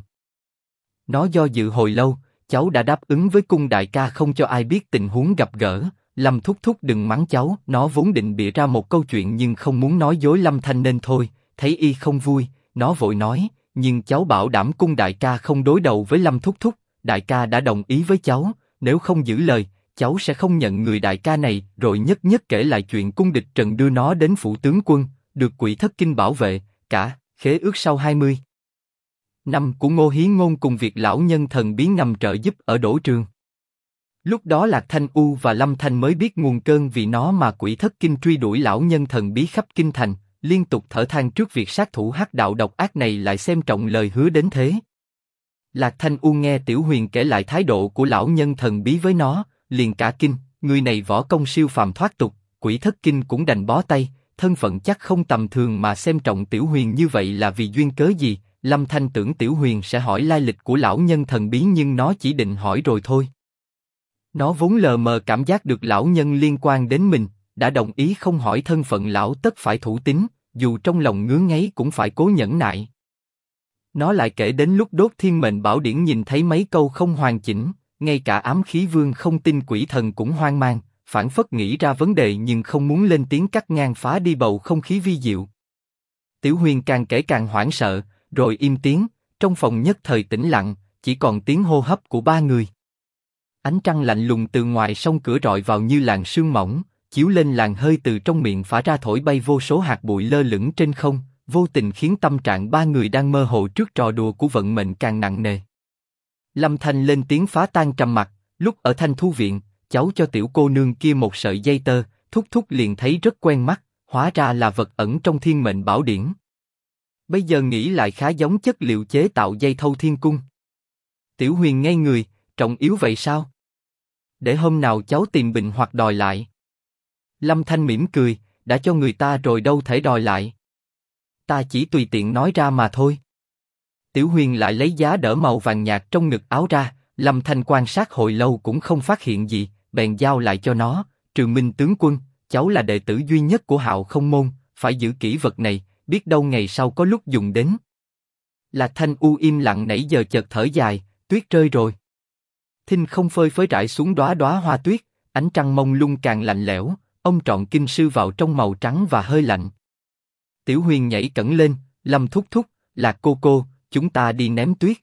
Nó do dự hồi lâu, cháu đã đáp ứng với cung đại ca không cho ai biết tình huống gặp gỡ. Lâm Thúc Thúc đừng mắng cháu, nó vốn định bịa ra một câu chuyện nhưng không muốn nói dối Lâm Thanh nên thôi. Thấy y không vui, nó vội nói, nhưng cháu bảo đảm cung đại ca không đối đầu với Lâm Thúc Thúc, đại ca đã đồng ý với cháu, nếu không giữ lời, cháu sẽ không nhận người đại ca này. Rồi nhất nhất kể lại chuyện cung địch Trần đưa nó đến phủ tướng quân, được Quỷ Thất Kinh bảo vệ, cả khế ước sau 20 Năm của Ngô Hí Ngôn cùng việc lão nhân thần bí ngầm trợ giúp ở đổ trường. Lúc đó Lạc Thanh U và Lâm Thanh mới biết nguồn cơn vì nó mà Quỷ Thất Kinh truy đuổi lão nhân thần bí khắp kinh thành, liên tục thở than trước việc sát thủ hắc đạo độc ác này lại xem trọng lời hứa đến thế. Lạc Thanh U nghe Tiểu Huyền kể lại thái độ của lão nhân thần bí với nó, liền cả kinh, người này võ công siêu phàm thoát tục, Quỷ Thất Kinh cũng đành bó tay, thân phận chắc không tầm thường mà xem trọng Tiểu Huyền như vậy là vì duyên cớ gì. Lâm Thanh tưởng Tiểu Huyền sẽ hỏi lai lịch của lão nhân thần bí nhưng nó chỉ định hỏi rồi thôi. Nó vốn lờ mờ cảm giác được lão nhân liên quan đến mình, đã đồng ý không hỏi thân phận lão tất phải thủ tín, dù trong lòng ngứa ngáy cũng phải cố nhẫn nại. Nó lại kể đến lúc đốt Thiên Mệnh Bảo Điển nhìn thấy mấy câu không hoàn chỉnh, ngay cả Ám Khí Vương không tin quỷ thần cũng hoang mang, phảng phất nghĩ ra vấn đề nhưng không muốn lên tiếng cắt ngang phá đi bầu không khí vi diệu. Tiểu Huyền càng kể càng hoảng sợ, rồi im tiếng, trong phòng nhất thời tĩnh lặng, chỉ còn tiếng hô hấp của ba người. Ánh trăng lạnh lùng từ ngoài sông cửa rọi vào như làn sương mỏng, chiếu lên làn hơi từ trong miệng phả ra thổi bay vô số hạt bụi lơ lửng trên không, vô tình khiến tâm trạng ba người đang mơ hồ trước trò đùa của vận mệnh càng nặng nề. Lâm Thanh lên tiếng phá tan trầm mặc, lúc ở Thanh Thu viện, cháu cho tiểu cô nương kia một sợi dây tơ, thúc thúc liền thấy rất quen mắt, hóa ra là vật ẩn trong Thiên Mệnh Bảo Điển. Bây giờ nghĩ lại khá giống chất liệu chế tạo dây thâu thiên cung. Tiểu Huyền ngây người, trọng yếu vậy sao? Để hôm nào cháu tìm bệnh hoặc đòi lại. Lâm Thanh mỉm cười, đã cho người ta rồi đâu thể đòi lại. Ta chỉ tùy tiện nói ra mà thôi. Tiểu Huyền lại lấy giá đỡ màu vàng nhạt trong ngực áo ra, Lâm Thanh quan sát hồi lâu cũng không phát hiện gì, bèn giao lại cho nó, Trường Minh tướng quân, cháu là đệ tử duy nhất của Hạo Không môn, phải giữ kỹ vật này, biết đâu ngày sau có lúc dùng đến. Lạc Thanh U im lặng nãy giờ chợt thở dài, tuyết rơi rồi. Thinh không phơi phới rải xuống đóa đóa hoa tuyết, ánh trăng mông lung càng lạnh lẽo, ông trọn kinh sư vào trong màu trắng và hơi lạnh. Tiểu Huyền nhảy cẫng lên, Lâm thúc thúc, Lạc cô cô, chúng ta đi ném tuyết.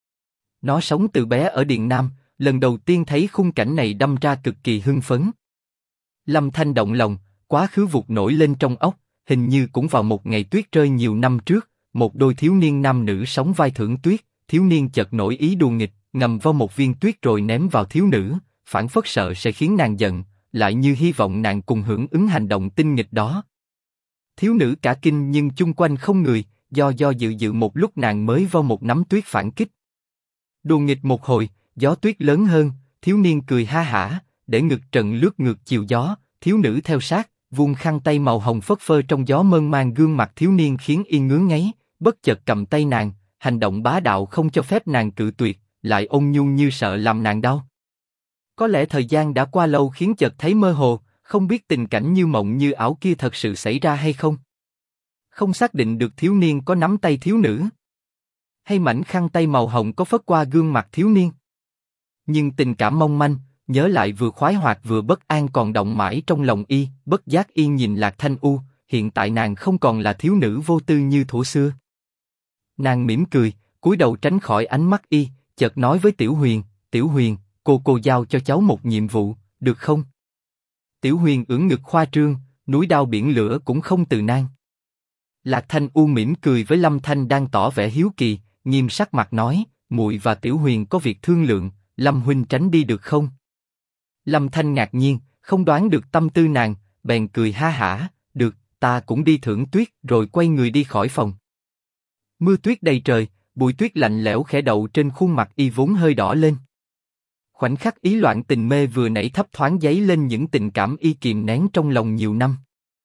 Nó sống từ bé ở Điện Nam, lần đầu tiên thấy khung cảnh này đâm ra cực kỳ hưng phấn. Lâm Thanh động lòng, quá khứ vụt nổi lên trong óc, hình như cũng vào một ngày tuyết rơi nhiều năm trước, một đôi thiếu niên nam nữ sóng vai thưởng tuyết, thiếu niên chợt nổi ý đùa nghịch, ngầm vào một viên tuyết rồi ném vào thiếu nữ, phảng phất sợ sẽ khiến nàng giận, lại như hy vọng nàng cùng hưởng ứng hành động tinh nghịch đó. Thiếu nữ cả kinh nhưng chung quanh không người, do dự một lúc nàng mới vào một nắm tuyết phản kích. Đùa nghịch một hồi, gió tuyết lớn hơn, thiếu niên cười ha hả, để ngực trần lướt ngược chiều gió, thiếu nữ theo sát, vuông khăn tay màu hồng phất phơ trong gió mơn man gương mặt thiếu niên khiến y ngứa ngáy, bất chợt cầm tay nàng, hành động bá đạo không cho phép nàng cự tuyệt, lại ôn nhu như sợ làm nàng đau. Có lẽ thời gian đã qua lâu khiến chợt thấy mơ hồ, không biết tình cảnh như mộng như ảo kia thật sự xảy ra hay không. Không xác định được thiếu niên có nắm tay thiếu nữ, hay mảnh khăn tay màu hồng có phất qua gương mặt thiếu niên. Nhưng tình cảm mong manh, nhớ lại vừa khoái hoạt vừa bất an còn động mãi trong lòng y, bất giác y nhìn Lạc Thanh U, hiện tại nàng không còn là thiếu nữ vô tư như thuở xưa. Nàng mỉm cười, cúi đầu tránh khỏi ánh mắt y, chợt nói với Tiểu Huyền, Tiểu Huyền, cô giao cho cháu một nhiệm vụ, được không? Tiểu Huyền ưỡn ngực khoa trương, núi đao biển lửa cũng không từ nan. Lạc Thanh U mỉm cười với Lâm Thanh đang tỏ vẻ hiếu kỳ, nghiêm sắc mặt nói, muội và Tiểu Huyền có việc thương lượng, Lâm huynh tránh đi được không? Lâm Thanh ngạc nhiên, không đoán được tâm tư nàng, bèn cười ha hả, được, ta cũng đi thưởng tuyết, rồi quay người đi khỏi phòng. Mưa tuyết đầy trời, bụi tuyết lạnh lẽo khẽ đậu trên khuôn mặt y vốn hơi đỏ lên. Khoảnh khắc ý loạn tình mê vừa nãy thấp thoáng dấy lên những tình cảm y kìm nén trong lòng nhiều năm.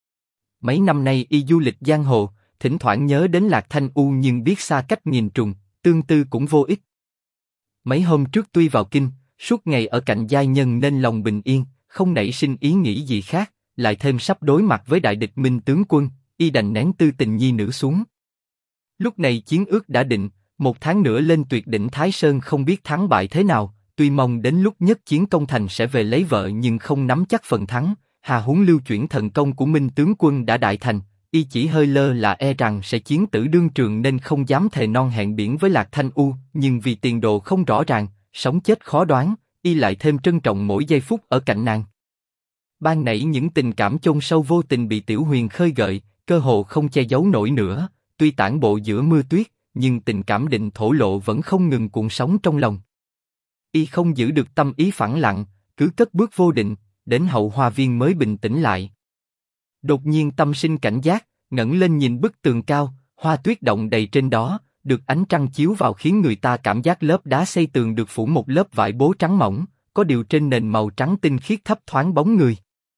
Mấy năm nay y du lịch giang hồ, thỉnh thoảng nhớ đến Lạc Thanh U nhưng biết xa cách nghìn trùng, tương tư cũng vô ích. Mấy hôm trước tuy vào kinh, suốt ngày ở cạnh giai nhân nên lòng bình yên, không nảy sinh ý nghĩ gì khác, lại thêm sắp đối mặt với đại địch Minh tướng quân, y đành nén tư tình nhi nữ xuống. Lúc này chiến ước đã định, 1 tháng nữa lên tuyệt đỉnh Thái Sơn không biết thắng bại thế nào, tuy mong đến lúc nhất chiến công thành sẽ về lấy vợ nhưng không nắm chắc phần thắng, hà huống lưu chuyển thần công của Minh tướng quân đã đại thành, y chỉ hơi lơ là e rằng sẽ chiến tử đương trường nên không dám thề non hẹn biển với Lạc Thanh U, nhưng vì tiền đồ không rõ ràng, sống chết khó đoán, y lại thêm trân trọng mỗi giây phút ở cạnh nàng. Ban nãy những tình cảm chôn sâu vô tình bị Tiểu Huyền khơi gợi, cơ hồ không che giấu nổi nữa, tuy tản bộ giữa mưa tuyết, nhưng tình cảm định thổ lộ vẫn không ngừng cuộn sóng trong lòng. Y không giữ được tâm ý phẳng lặng, cứ cất bước vô định, đến hậu hoa viên mới bình tĩnh lại. Đột nhiên tâm sinh cảnh giác, ngẩng lên nhìn bức tường cao, hoa tuyết động đầy trên đó, được ánh trăng chiếu vào khiến người ta cảm giác lớp đá xây tường được phủ một lớp vải bố trắng mỏng, có điều trên nền màu trắng tinh khiết thấp thoáng bóng người.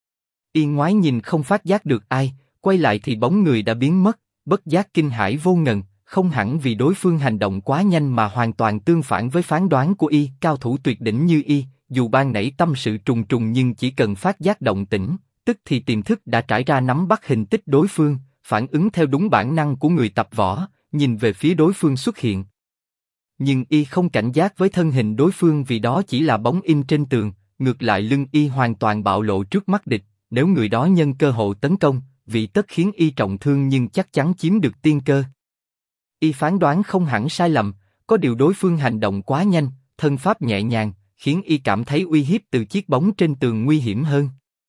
Y ngoái nhìn không phát giác được ai, quay lại thì bóng người đã biến mất, bất giác kinh hãi vô ngần, không hẳn vì đối phương hành động quá nhanh mà hoàn toàn tương phản với phán đoán của Y. Cao thủ tuyệt đỉnh như Y, dù ban nãy tâm sự trùng trùng nhưng chỉ cần phát giác động tĩnh, tức thì tiềm thức đã trải ra nắm bắt hình tích đối phương, phản ứng theo đúng bản năng của người tập võ, nhìn về phía đối phương xuất hiện. Nhưng Y không cảnh giác với thân hình đối phương vì đó chỉ là bóng in trên tường, ngược lại lưng Y hoàn toàn bạo lộ trước mắt địch, nếu người đó nhân cơ hội tấn công, vì tất khiến Y trọng thương nhưng chắc chắn chiếm được tiên cơ. Y phán đoán không hẳn sai lầm, có điều đối phương hành động quá nhanh, thân pháp nhẹ nhàng, khiến Y cảm thấy uy hiếp từ chiếc bóng trên tường nguy hiểm hơn.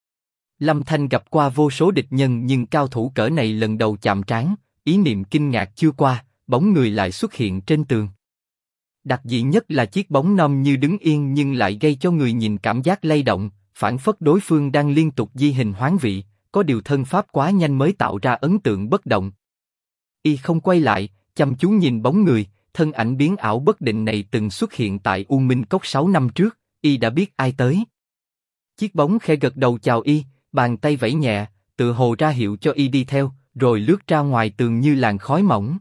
Lâm Thanh gặp qua vô số địch nhân nhưng cao thủ cỡ này lần đầu chạm trán, ý niệm kinh ngạc chưa qua, bóng người lại xuất hiện trên tường. Đặc dị nhất là chiếc bóng nôm như đứng yên nhưng lại gây cho người nhìn cảm giác lay động, phảng phất đối phương đang liên tục di hình hoán vị, có điều thân pháp quá nhanh mới tạo ra ấn tượng bất động. Y không quay lại, chăm chú nhìn bóng người, thân ảnh biến ảo bất định này từng xuất hiện tại U Minh Cốc 6 năm trước, Y đã biết ai tới. Chiếc bóng khẽ gật đầu chào Y, bàn tay vẫy nhẹ, tự hồ ra hiệu cho Y đi theo, rồi lướt ra ngoài tường như làn khói mỏng.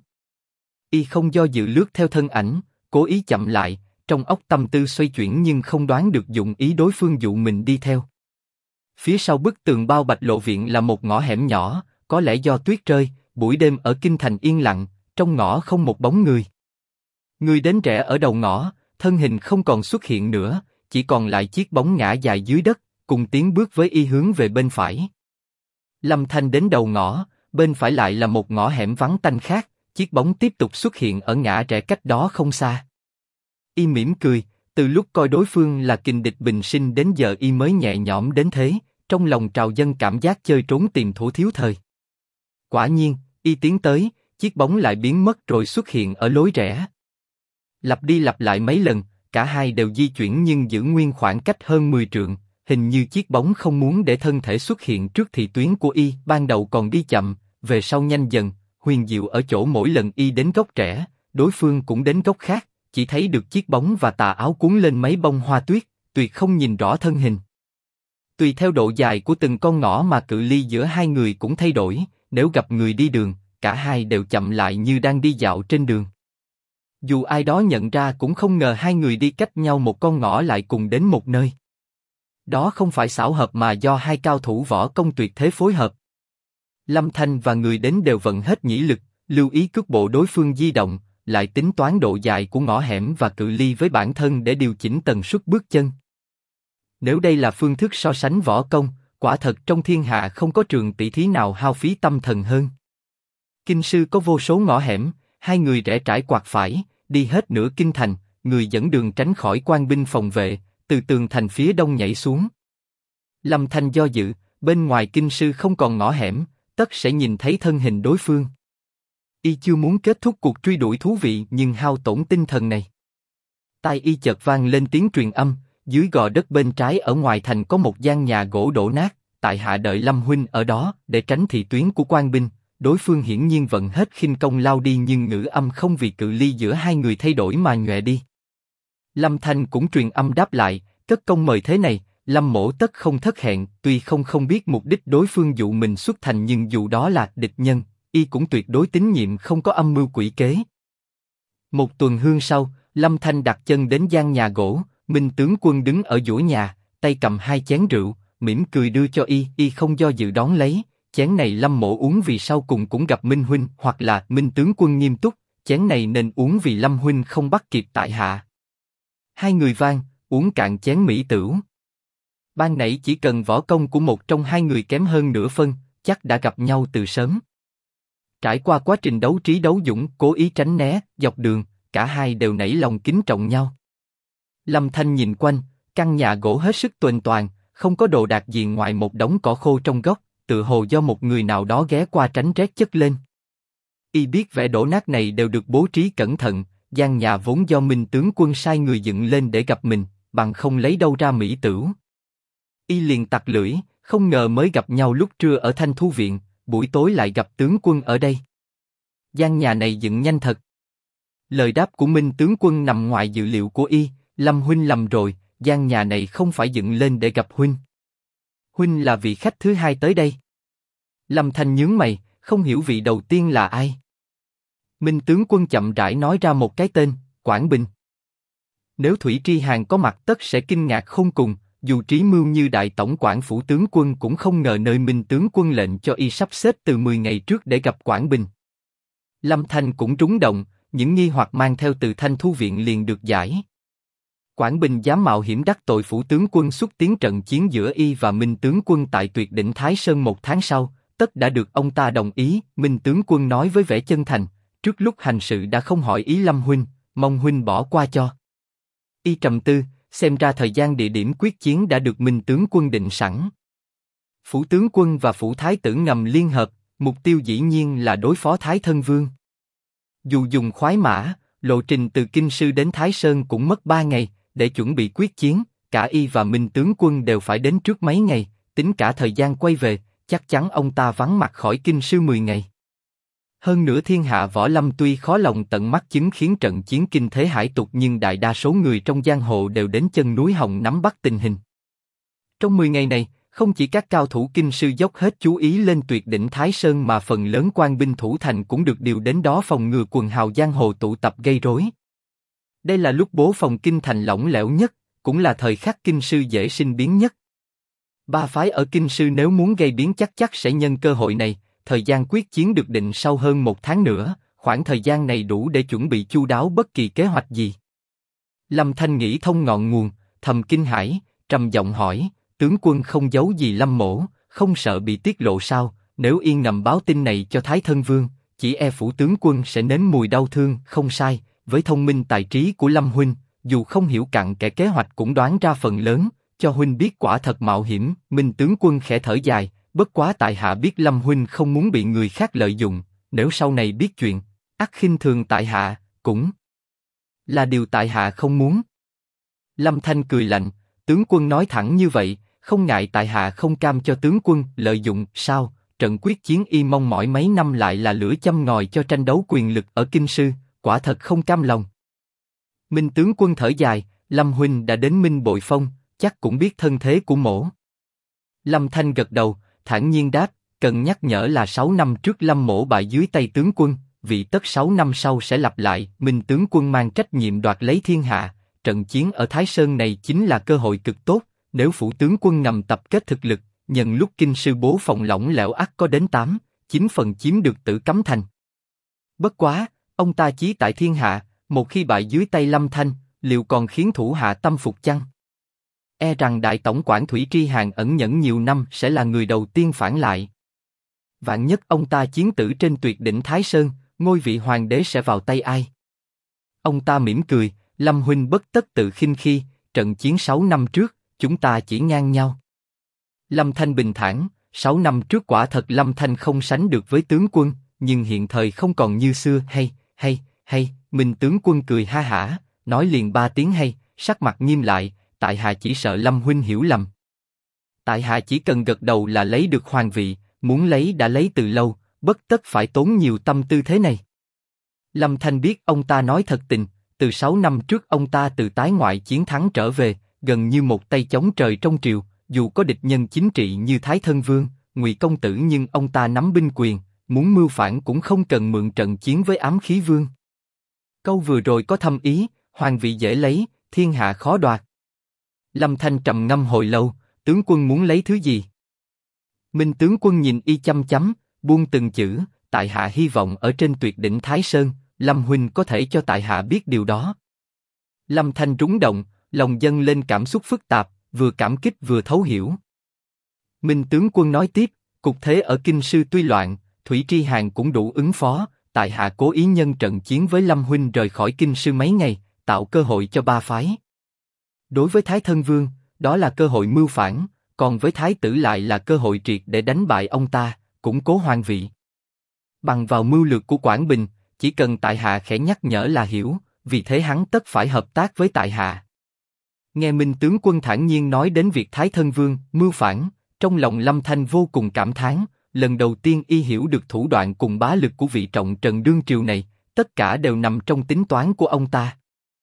Y không do dự lướt theo thân ảnh, cố ý chậm lại, trong óc tâm tư xoay chuyển nhưng không đoán được dụng ý đối phương dụ mình đi theo. Phía sau bức tường bao bạch lộ viện là một ngõ hẻm nhỏ, có lẽ do tuyết rơi, buổi đêm ở kinh thành yên lặng, trong ngõ không một bóng người. Người đến rẽ ở đầu ngõ, thân hình không còn xuất hiện nữa, chỉ còn lại chiếc bóng ngã dài dưới đất, cùng tiến bước với Y hướng về bên phải. Lâm Thanh đến đầu ngõ, bên phải lại là một ngõ hẻm vắng tanh khác, chiếc bóng tiếp tục xuất hiện ở ngã rẽ cách đó không xa. Y mỉm cười, từ lúc coi đối phương là kình địch bình sinh đến giờ Y mới nhẹ nhõm đến thế, trong lòng trào dâng cảm giác chơi trốn tìm thủ thiếu thời. Quả nhiên, Y tiến tới, chiếc bóng lại biến mất rồi xuất hiện ở lối rẽ. Lặp đi lặp lại mấy lần, cả hai đều di chuyển nhưng giữ nguyên khoảng cách hơn 10 trượng, hình như chiếc bóng không muốn để thân thể xuất hiện trước thị tuyến của Y. Ban đầu còn đi chậm, về sau nhanh dần, huyền diệu ở chỗ mỗi lần Y đến góc rẽ, đối phương cũng đến góc khác, chỉ thấy được chiếc bóng và tà áo cuốn lên mấy bông hoa tuyết, tuyệt không nhìn rõ thân hình. Tùy theo độ dài của từng con ngõ mà cự ly giữa hai người cũng thay đổi, nếu gặp người đi đường, cả hai đều chậm lại như đang đi dạo trên đường. Dù ai đó nhận ra cũng không ngờ hai người đi cách nhau một con ngõ lại cùng đến một nơi. Đó không phải xảo hợp mà do hai cao thủ võ công tuyệt thế phối hợp. Lâm Thanh và người đến đều vận hết nhĩ lực, lưu ý cước bộ đối phương di động, lại tính toán độ dài của ngõ hẻm và cự ly với bản thân để điều chỉnh tần suất bước chân. Nếu đây là phương thức so sánh võ công, quả thật trong thiên hạ không có trường tỷ thí nào hao phí tâm thần hơn. Kinh sư có vô số ngõ hẻm, hai người rẽ trái quạt phải, đi hết nửa kinh thành, người dẫn đường tránh khỏi quan binh phòng vệ, từ tường thành phía đông nhảy xuống. Lâm Thanh do dự, bên ngoài kinh sư không còn ngõ hẻm, tất sẽ nhìn thấy thân hình đối phương. Y chưa muốn kết thúc cuộc truy đuổi thú vị nhưng hao tổn tinh thần này. Tai Y chợt vang lên tiếng truyền âm, dưới gò đất bên trái ở ngoài thành có một gian nhà gỗ đổ nát, tại hạ đợi Lâm huynh ở đó để tránh thị tuyến của quan binh. Đối phương hiển nhiên vận hết khinh công lao đi nhưng ngữ âm không vì cự ly giữa hai người thay đổi mà nhòe đi. Lâm Thanh cũng truyền âm đáp lại, cất công mời thế này, Lâm mỗ tất không thất hẹn. Tuy không biết mục đích đối phương dụ mình xuất thành nhưng dù đó là địch nhân, Y cũng tuyệt đối tín nhiệm không có âm mưu quỷ kế. Một tuần hương sau, Lâm Thanh đặt chân đến gian nhà gỗ, Minh tướng quân đứng ở giữa nhà, tay cầm hai chén rượu, mỉm cười đưa cho Y. Y không do dự đón lấy. Chén này Lâm mỗ uống vì sau cùng cũng gặp Minh huynh, hoặc là Minh tướng quân nghiêm túc, chén này nên uống vì Lâm huynh không bắt kịp tại hạ. Hai người vang, uống cạn chén mỹ tửu. Ban nãy chỉ cần võ công của một trong hai người kém hơn nửa phân, chắc đã gặp nhau từ sớm. Trải qua quá trình đấu trí đấu dũng, cố ý tránh né, dọc đường, cả hai đều nảy lòng kính trọng nhau. Lâm Thanh nhìn quanh, căn nhà gỗ hết sức tuềnh toàng, không có đồ đạc gì ngoài một đống cỏ khô trong góc, tự hồ do một người nào đó ghé qua tránh rét chất lên. Y biết vẻ đổ nát này đều được bố trí cẩn thận, gian nhà vốn do Minh tướng quân sai người dựng lên để gặp mình, bằng không lấy đâu ra mỹ tửu. Y liền tặc lưỡi, không ngờ mới gặp nhau lúc trưa ở Thanh Thu viện, buổi tối lại gặp tướng quân ở đây. Gian nhà này dựng nhanh thật. Lời đáp của Minh tướng quân nằm ngoài dự liệu của Y, Lâm huynh lầm rồi, gian nhà này không phải dựng lên để gặp huynh. Huynh là vị khách thứ hai tới đây. Lâm Thanh nhướng mày, không hiểu vị đầu tiên là ai. Minh tướng quân chậm rãi nói ra một cái tên, Quảng Bình. Nếu Thủy Tri Hàn có mặt tất sẽ kinh ngạc khôn cùng, dù trí mưu như đại tổng quản phủ tướng quân cũng không ngờ nơi Minh tướng quân lệnh cho Y sắp xếp từ 10 ngày trước để gặp Quảng Bình. Lâm Thanh cũng rúng động, những nghi hoặc mang theo từ Thanh Thu viện liền được giải. Quảng Bình dám mạo hiểm đắc tội phủ tướng quân xuất tiến trận chiến giữa Y và Minh tướng quân tại Tuyệt Đỉnh Thái Sơn 1 tháng sau, tất đã được ông ta đồng ý. Minh tướng quân nói với vẻ chân thành, trước lúc hành sự đã không hỏi ý Lâm huynh, mong huynh bỏ qua cho. Y trầm tư, xem ra thời gian địa điểm quyết chiến đã được Minh tướng quân định sẵn. Phủ tướng quân và phủ thái tử ngầm liên hợp, mục tiêu dĩ nhiên là đối phó Thái Thân Vương. Dù dùng khoái mã, lộ trình từ Kinh Sư đến Thái Sơn cũng mất 3 ngày, để chuẩn bị quyết chiến, cả Y và Minh tướng quân đều phải đến trước mấy ngày, tính cả thời gian quay về, chắc chắn ông ta vắng mặt khỏi Kinh Sư 10 ngày. Hơn nữa thiên hạ võ lâm tuy khó lòng tận mắt chứng kiến trận chiến kinh thế hải tục nhưng đại đa số người trong giang hồ đều đến chân núi Hồng nắm bắt tình hình. Trong 10 ngày này, không chỉ các cao thủ Kinh Sư dốc hết chú ý lên Tuyệt Đỉnh Thái Sơn mà phần lớn quan binh thủ thành cũng được điều đến đó phòng ngừa quần hào giang hồ tụ tập gây rối. Đây là lúc bố phòng kinh thành lỏng lẻo nhất, cũng là thời khắc Kinh Sư dễ sinh biến nhất. Ba phái ở Kinh Sư nếu muốn gây biến chắc sẽ nhân cơ hội này. Thời gian quyết chiến được định sau hơn 1 tháng nữa, khoảng thời gian này đủ để chuẩn bị chu đáo bất kỳ kế hoạch gì. Lâm Thanh nghĩ thông ngọn nguồn, thầm kinh hãi, trầm giọng hỏi, tướng quân không giấu gì Lâm mỗ, không sợ bị tiết lộ sao? Nếu yên ngầm báo tin này cho Thái Thân Vương, chỉ e phủ tướng quân sẽ nếm mùi đau thương. Không sai, với thông minh tài trí của Lâm huynh, dù không hiểu cặn kẽ kế hoạch cũng đoán ra phần lớn, cho huynh biết quả thật mạo hiểm. Minh tướng quân khẽ thở dài. Bất quá tại hạ biết Lâm huynh không muốn bị người khác lợi dụng, nếu sau này biết chuyện, ắt khinh thường tại hạ, cũng là điều tại hạ không muốn. Lâm Thanh cười lạnh, tướng quân nói thẳng như vậy, không ngại tại hạ không cam cho tướng quân lợi dụng. Sao? Trận quyết chiến Y mong mỏi mấy năm lại là lửa châm ngòi cho tranh đấu quyền lực ở Kinh Sư, quả thật không cam lòng. Minh tướng quân thở dài, Lâm huynh đã đến Minh Bội Phong, chắc cũng biết thân thế của mỗ. Lâm Thanh gật đầu, thản nhiên đáp, cần nhắc nhở là 6 năm trước Lâm mỗ bại dưới tay tướng quân, vì tất 6 năm sau sẽ lặp lại. Minh tướng quân mang trách nhiệm đoạt lấy thiên hạ, trận chiến ở Thái Sơn này chính là cơ hội cực tốt. Nếu phủ tướng quân ngầm tập kết thực lực, nhân lúc Kinh Sư bố phòng lỏng lẻo ắt có đến 8-9 phần chiếm được Tử Cấm Thành. Bất quá, ông ta chí tại thiên hạ, một khi bại dưới tay Lâm Thanh, liệu còn khiến thủ hạ tâm phục chăng? E rằng đại tổng quản Thủy Tri Hàn ẩn nhẫn nhiều năm sẽ là người đầu tiên phản lại. Vạn nhất ông ta chiến tử trên Tuyệt Đỉnh Thái Sơn, ngôi vị hoàng đế sẽ vào tay ai? Ông ta mỉm cười, Lâm huynh bất tất tự khinh khi, trận chiến 6 năm trước, chúng ta chỉ ngang nhau. Lâm Thanh bình thản, 6 năm trước quả thật Lâm Thanh không sánh được với tướng quân, nhưng hiện thời không còn như xưa. Hay, Minh tướng quân cười ha hả, nói liền 3 tiếng hay, sắc mặt nghiêm lại, tại hạ chỉ sợ Lâm huynh hiểu lầm. Tại hạ chỉ cần gật đầu là lấy được hoàng vị, muốn lấy đã lấy từ lâu, bất tất phải tốn nhiều tâm tư thế này. Lâm Thanh biết ông ta nói thật tình, từ 6 năm trước ông ta từ tái ngoại chiến thắng trở về, gần như một tay chống trời trong triều, dù có địch nhân chính trị như Thái Thân Vương, Ngụy công tử nhưng ông ta nắm binh quyền, muốn mưu phản cũng không cần mượn trận chiến với Ám Khí Vương. Câu vừa rồi có thâm ý, hoàng vị dễ lấy, thiên hạ khó đoạt. Lâm Thanh trầm ngâm hồi lâu, tướng quân muốn lấy thứ gì? Minh tướng quân nhìn y chăm chăm, buông từng chữ, tại hạ hy vọng ở trên Tuyệt Đỉnh Thái Sơn, Lâm huynh có thể cho tại hạ biết điều đó. Lâm Thanh rúng động, lòng dâng lên cảm xúc phức tạp, vừa cảm kích vừa thấu hiểu. Minh tướng quân nói tiếp, cục thế ở Kinh Sư tuy loạn, Thủy Tri Hàn cũng đủ ứng phó, tại hạ cố ý nhân trận chiến với Lâm huynh rời khỏi Kinh Sư mấy ngày, tạo cơ hội cho ba phái. Đối với Thái Thân Vương, đó là cơ hội mưu phản, còn với Thái tử lại là cơ hội triệt để đánh bại ông ta, củng cố hoàng vị. Bằng vào mưu lược của Quảng Bình, chỉ cần tại hạ khẽ nhắc nhở là hiểu, vì thế hắn tất phải hợp tác với tại hạ. Nghe Minh tướng quân thản nhiên nói đến việc Thái Thân Vương mưu phản, trong lòng Lâm Thanh vô cùng cảm thán. Lần đầu tiên y hiểu được thủ đoạn cùng bá lực của vị trọng trần đương triều này, tất cả đều nằm trong tính toán của ông ta.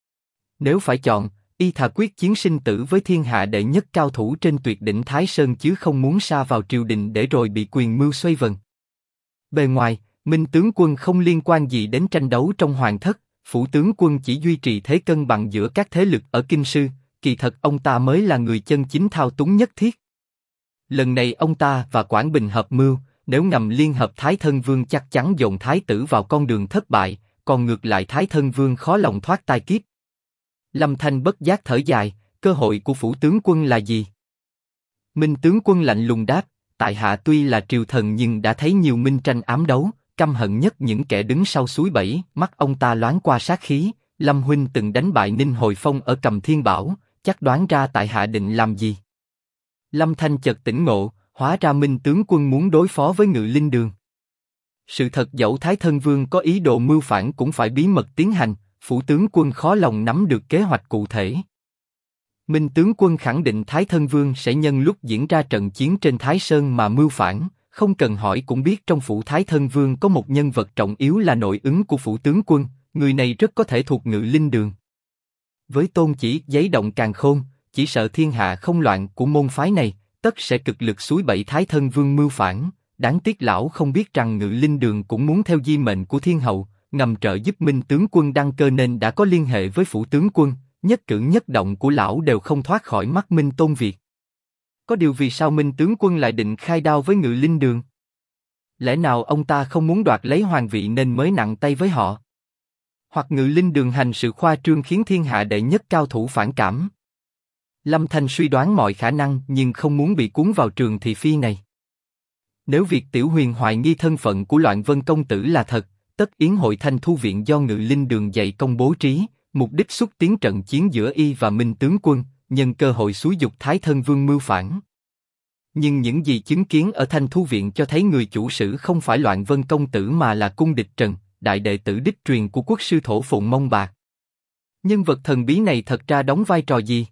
Nếu phải chọn, y thà quyết chiến sinh tử với thiên hạ đệ nhất cao thủ trên tuyệt đỉnh Thái Sơn chứ không muốn sa vào triều đình để rồi bị quyền mưu xoay vần. Bề ngoài, Minh tướng quân không liên quan gì đến tranh đấu trong hoàng thất, phủ tướng quân chỉ duy trì thế cân bằng giữa các thế lực ở kinh sư, kỳ thật ông ta mới là người chân chính thao túng nhất thiết. Lần này ông ta và Quảng Bình hợp mưu, nếu ngầm liên hợp Thái Thân Vương chắc chắn dồn Thái tử vào con đường thất bại, còn ngược lại Thái Thân Vương khó lòng thoát tai kiếp. Lâm Thanh bất giác thở dài, cơ hội của phủ tướng quân là gì? Minh tướng quân lạnh lùng đáp, tại hạ tuy là triều thần nhưng đã thấy nhiều minh tranh ám đấu, căm hận nhất những kẻ đứng sau suối bẫy. Mắt ông ta loáng qua sát khí, Lâm huynh từng đánh bại Ninh Hồi Phong ở Cầm Thiên Bảo, chắc đoán ra tại hạ định làm gì? Lâm Thanh chợt tỉnh ngộ, hóa ra Minh tướng quân muốn đối phó với Ngự Linh Đường. Sự thật dẫu Thái Thân Vương có ý đồ mưu phản cũng phải bí mật tiến hành, phủ tướng quân khó lòng nắm được kế hoạch cụ thể. Minh tướng quân khẳng định Thái Thân Vương sẽ nhân lúc diễn ra trận chiến trên Thái Sơn mà mưu phản, không cần hỏi cũng biết trong phủ Thái Thân Vương có một nhân vật trọng yếu là nội ứng của phủ tướng quân, người này rất có thể thuộc Ngự Linh Đường. Với tôn chỉ giấy động càn khôn, chỉ sợ thiên hạ không loạn của môn phái này, tất sẽ cực lực xúi bẫy Thái Thân Vương mưu phản. Đáng tiếc lão không biết rằng Ngự Linh Đường cũng muốn theo di mệnh của thiên hậu, ngầm trợ giúp Minh tướng quân đăng cơ nên đã có liên hệ với phủ tướng quân, nhất cử nhất động của lão đều không thoát khỏi mắt Minh Tôn Việt. Có điều vì sao Minh tướng quân lại định khai đao với Ngự Linh Đường? Lẽ nào ông ta không muốn đoạt lấy hoàng vị nên mới nặng tay với họ? Hoặc Ngự Linh Đường hành sự khoa trương khiến thiên hạ đệ nhất cao thủ phản cảm? Lâm Thanh suy đoán mọi khả năng nhưng không muốn bị cuốn vào trường thị phi này. Nếu việc Tiểu Huyền hoài nghi thân phận của Loạn Vân công tử là thật, tất yến hội Thanh Thu viện do Ngự Linh Đường dạy công bố trí, mục đích xúc tiến trận chiến giữa y và Minh tướng quân, nhân cơ hội xúi dục Thái Thân Vương mưu phản. Nhưng những gì chứng kiến ở Thanh Thu viện cho thấy người chủ sử không phải Loạn Vân công tử mà là Cung Địch Trần, đại đệ tử đích truyền của quốc sư Thổ Phụng Mông Bạc. Nhân vật thần bí này thật ra đóng vai trò gì?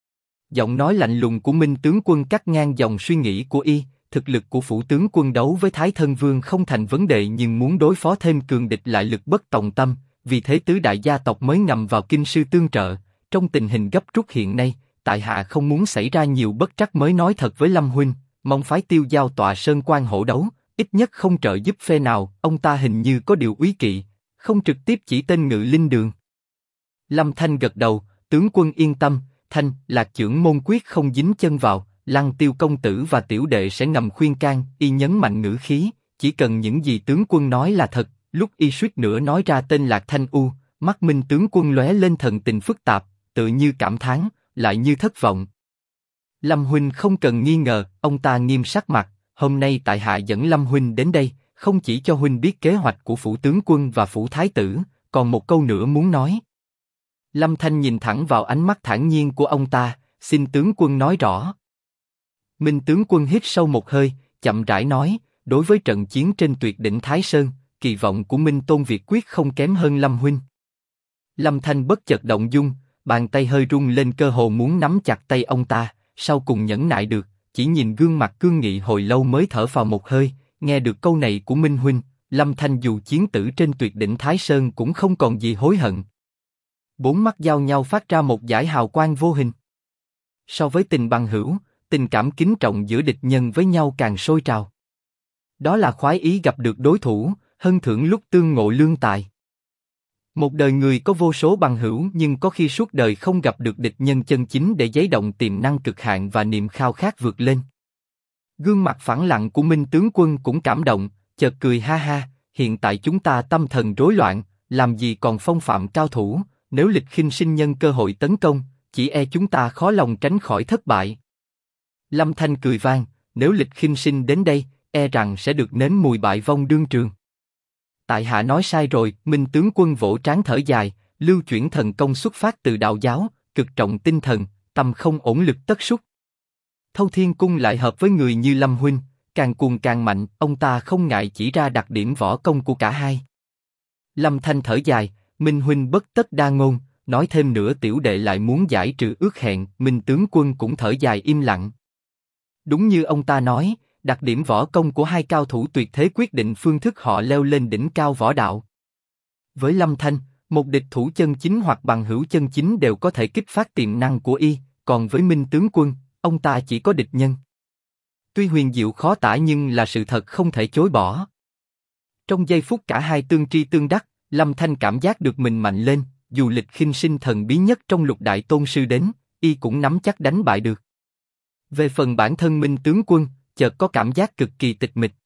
Giọng nói lạnh lùng của Minh tướng quân cắt ngang dòng suy nghĩ của y. Thực lực của phủ tướng quân đấu với Thái Thân Vương không thành vấn đề nhưng muốn đối phó thêm cường địch lại lực bất tòng tâm, vì thế tứ đại gia tộc mới ngầm vào kinh sư tương trợ. Trong tình hình gấp rút hiện nay, tại hạ không muốn xảy ra nhiều bất trắc mới nói thật với Lâm huynh, mong phái Tiêu Giao tọa sơn quan hổ đấu, ít nhất không trợ giúp phe nào. Ông ta hình như có điều úy kỵ, không trực tiếp chỉ tên Ngự Linh Đường. Lâm Thanh gật đầu, tướng quân yên tâm, Thanh Lạc trưởng môn quyết không dính chân vào. Lăng Tiêu công tử và tiểu đệ sẽ ngầm khuyên can. Y nhấn mạnh ngữ khí, chỉ cần những gì tướng quân nói là thật. Lúc y suýt nữa nói ra tên Lạc Thanh U, mắt Minh tướng quân lóe lên thần tình phức tạp, tự như cảm thán, lại như thất vọng. Lâm huynh không cần nghi ngờ, ông ta nghiêm sắc mặt. Hôm nay tại hạ dẫn Lâm huynh đến đây, không chỉ cho huynh biết kế hoạch của phủ tướng quân và phủ thái tử, còn một câu nữa muốn nói. Lâm Thanh nhìn thẳng vào ánh mắt thản nhiên của ông ta, xin tướng quân nói rõ. Minh tướng quân hít sâu một hơi, chậm rãi nói, đối với trận chiến trên tuyệt đỉnh Thái Sơn, kỳ vọng của Minh Tôn Việt quyết không kém hơn Lâm huynh. Lâm Thanh bất chợt động dung, bàn tay hơi rung lên cơ hồ muốn nắm chặt tay ông ta, sau cùng nhẫn nại được, chỉ nhìn gương mặt cương nghị hồi lâu mới thở phào một hơi. Nghe được câu này của Minh huynh, Lâm Thanh dù chiến tử trên tuyệt đỉnh Thái Sơn cũng không còn gì hối hận. Bốn mắt giao nhau phát ra một dải hào quang vô hình. So với tình bằng hữu, tình cảm kính trọng giữa địch nhân với nhau càng sôi trào. Đó là khoái ý gặp được đối thủ, hân thưởng lúc tương ngộ lương tài. Một đời người có vô số bằng hữu nhưng có khi suốt đời không gặp được địch nhân chân chính để giấy động tiềm năng cực hạn và niềm khao khát vượt lên. Gương mặt phẳng lặng của Minh tướng quân cũng cảm động, chợt cười ha ha, hiện tại chúng ta tâm thần rối loạn, làm gì còn phong phạm cao thủ, nếu Lịch Khinh sinh nhân cơ hội tấn công, chỉ e chúng ta khó lòng tránh khỏi thất bại. Lâm Thanh cười vang, nếu Lịch Khinh sinh đến đây, e rằng sẽ được nếm mùi bại vong đương trường. Tại hạ nói sai rồi, Minh tướng quân vỗ trán thở dài, lưu chuyển thần công xuất phát từ đạo giáo, cực trọng tinh thần, tâm không ổn lực tất sút. Thâu Thiên Cung lại hợp với người như Lâm huynh, càng cuồng càng mạnh, ông ta không ngại chỉ ra đặc điểm võ công của cả hai. Lâm Thanh thở dài, Minh huynh bất tất đa ngôn, nói thêm nữa tiểu đệ lại muốn giải trừ ước hẹn. Minh tướng quân cũng thở dài im lặng. Đúng như ông ta nói, đặc điểm võ công của hai cao thủ tuyệt thế quyết định phương thức họ leo lên đỉnh cao võ đạo. Với Lâm Thanh, một địch thủ chân chính hoặc bằng hữu chân chính đều có thể kích phát tiềm năng của y, còn với Minh tướng quân, ông ta chỉ có địch nhân. Tuy huyền diệu khó tả nhưng là sự thật không thể chối bỏ. Trong giây phút cả hai tương tri tương đắc, Lâm Thanh cảm giác được mình mạnh lên, dù lịch khinh sinh thần bí nhất trong Lục Đại Tôn Sư đến, y cũng nắm chắc đánh bại được. Về phần bản thân Minh tướng quân, chợt có cảm giác cực kỳ tịch mịch.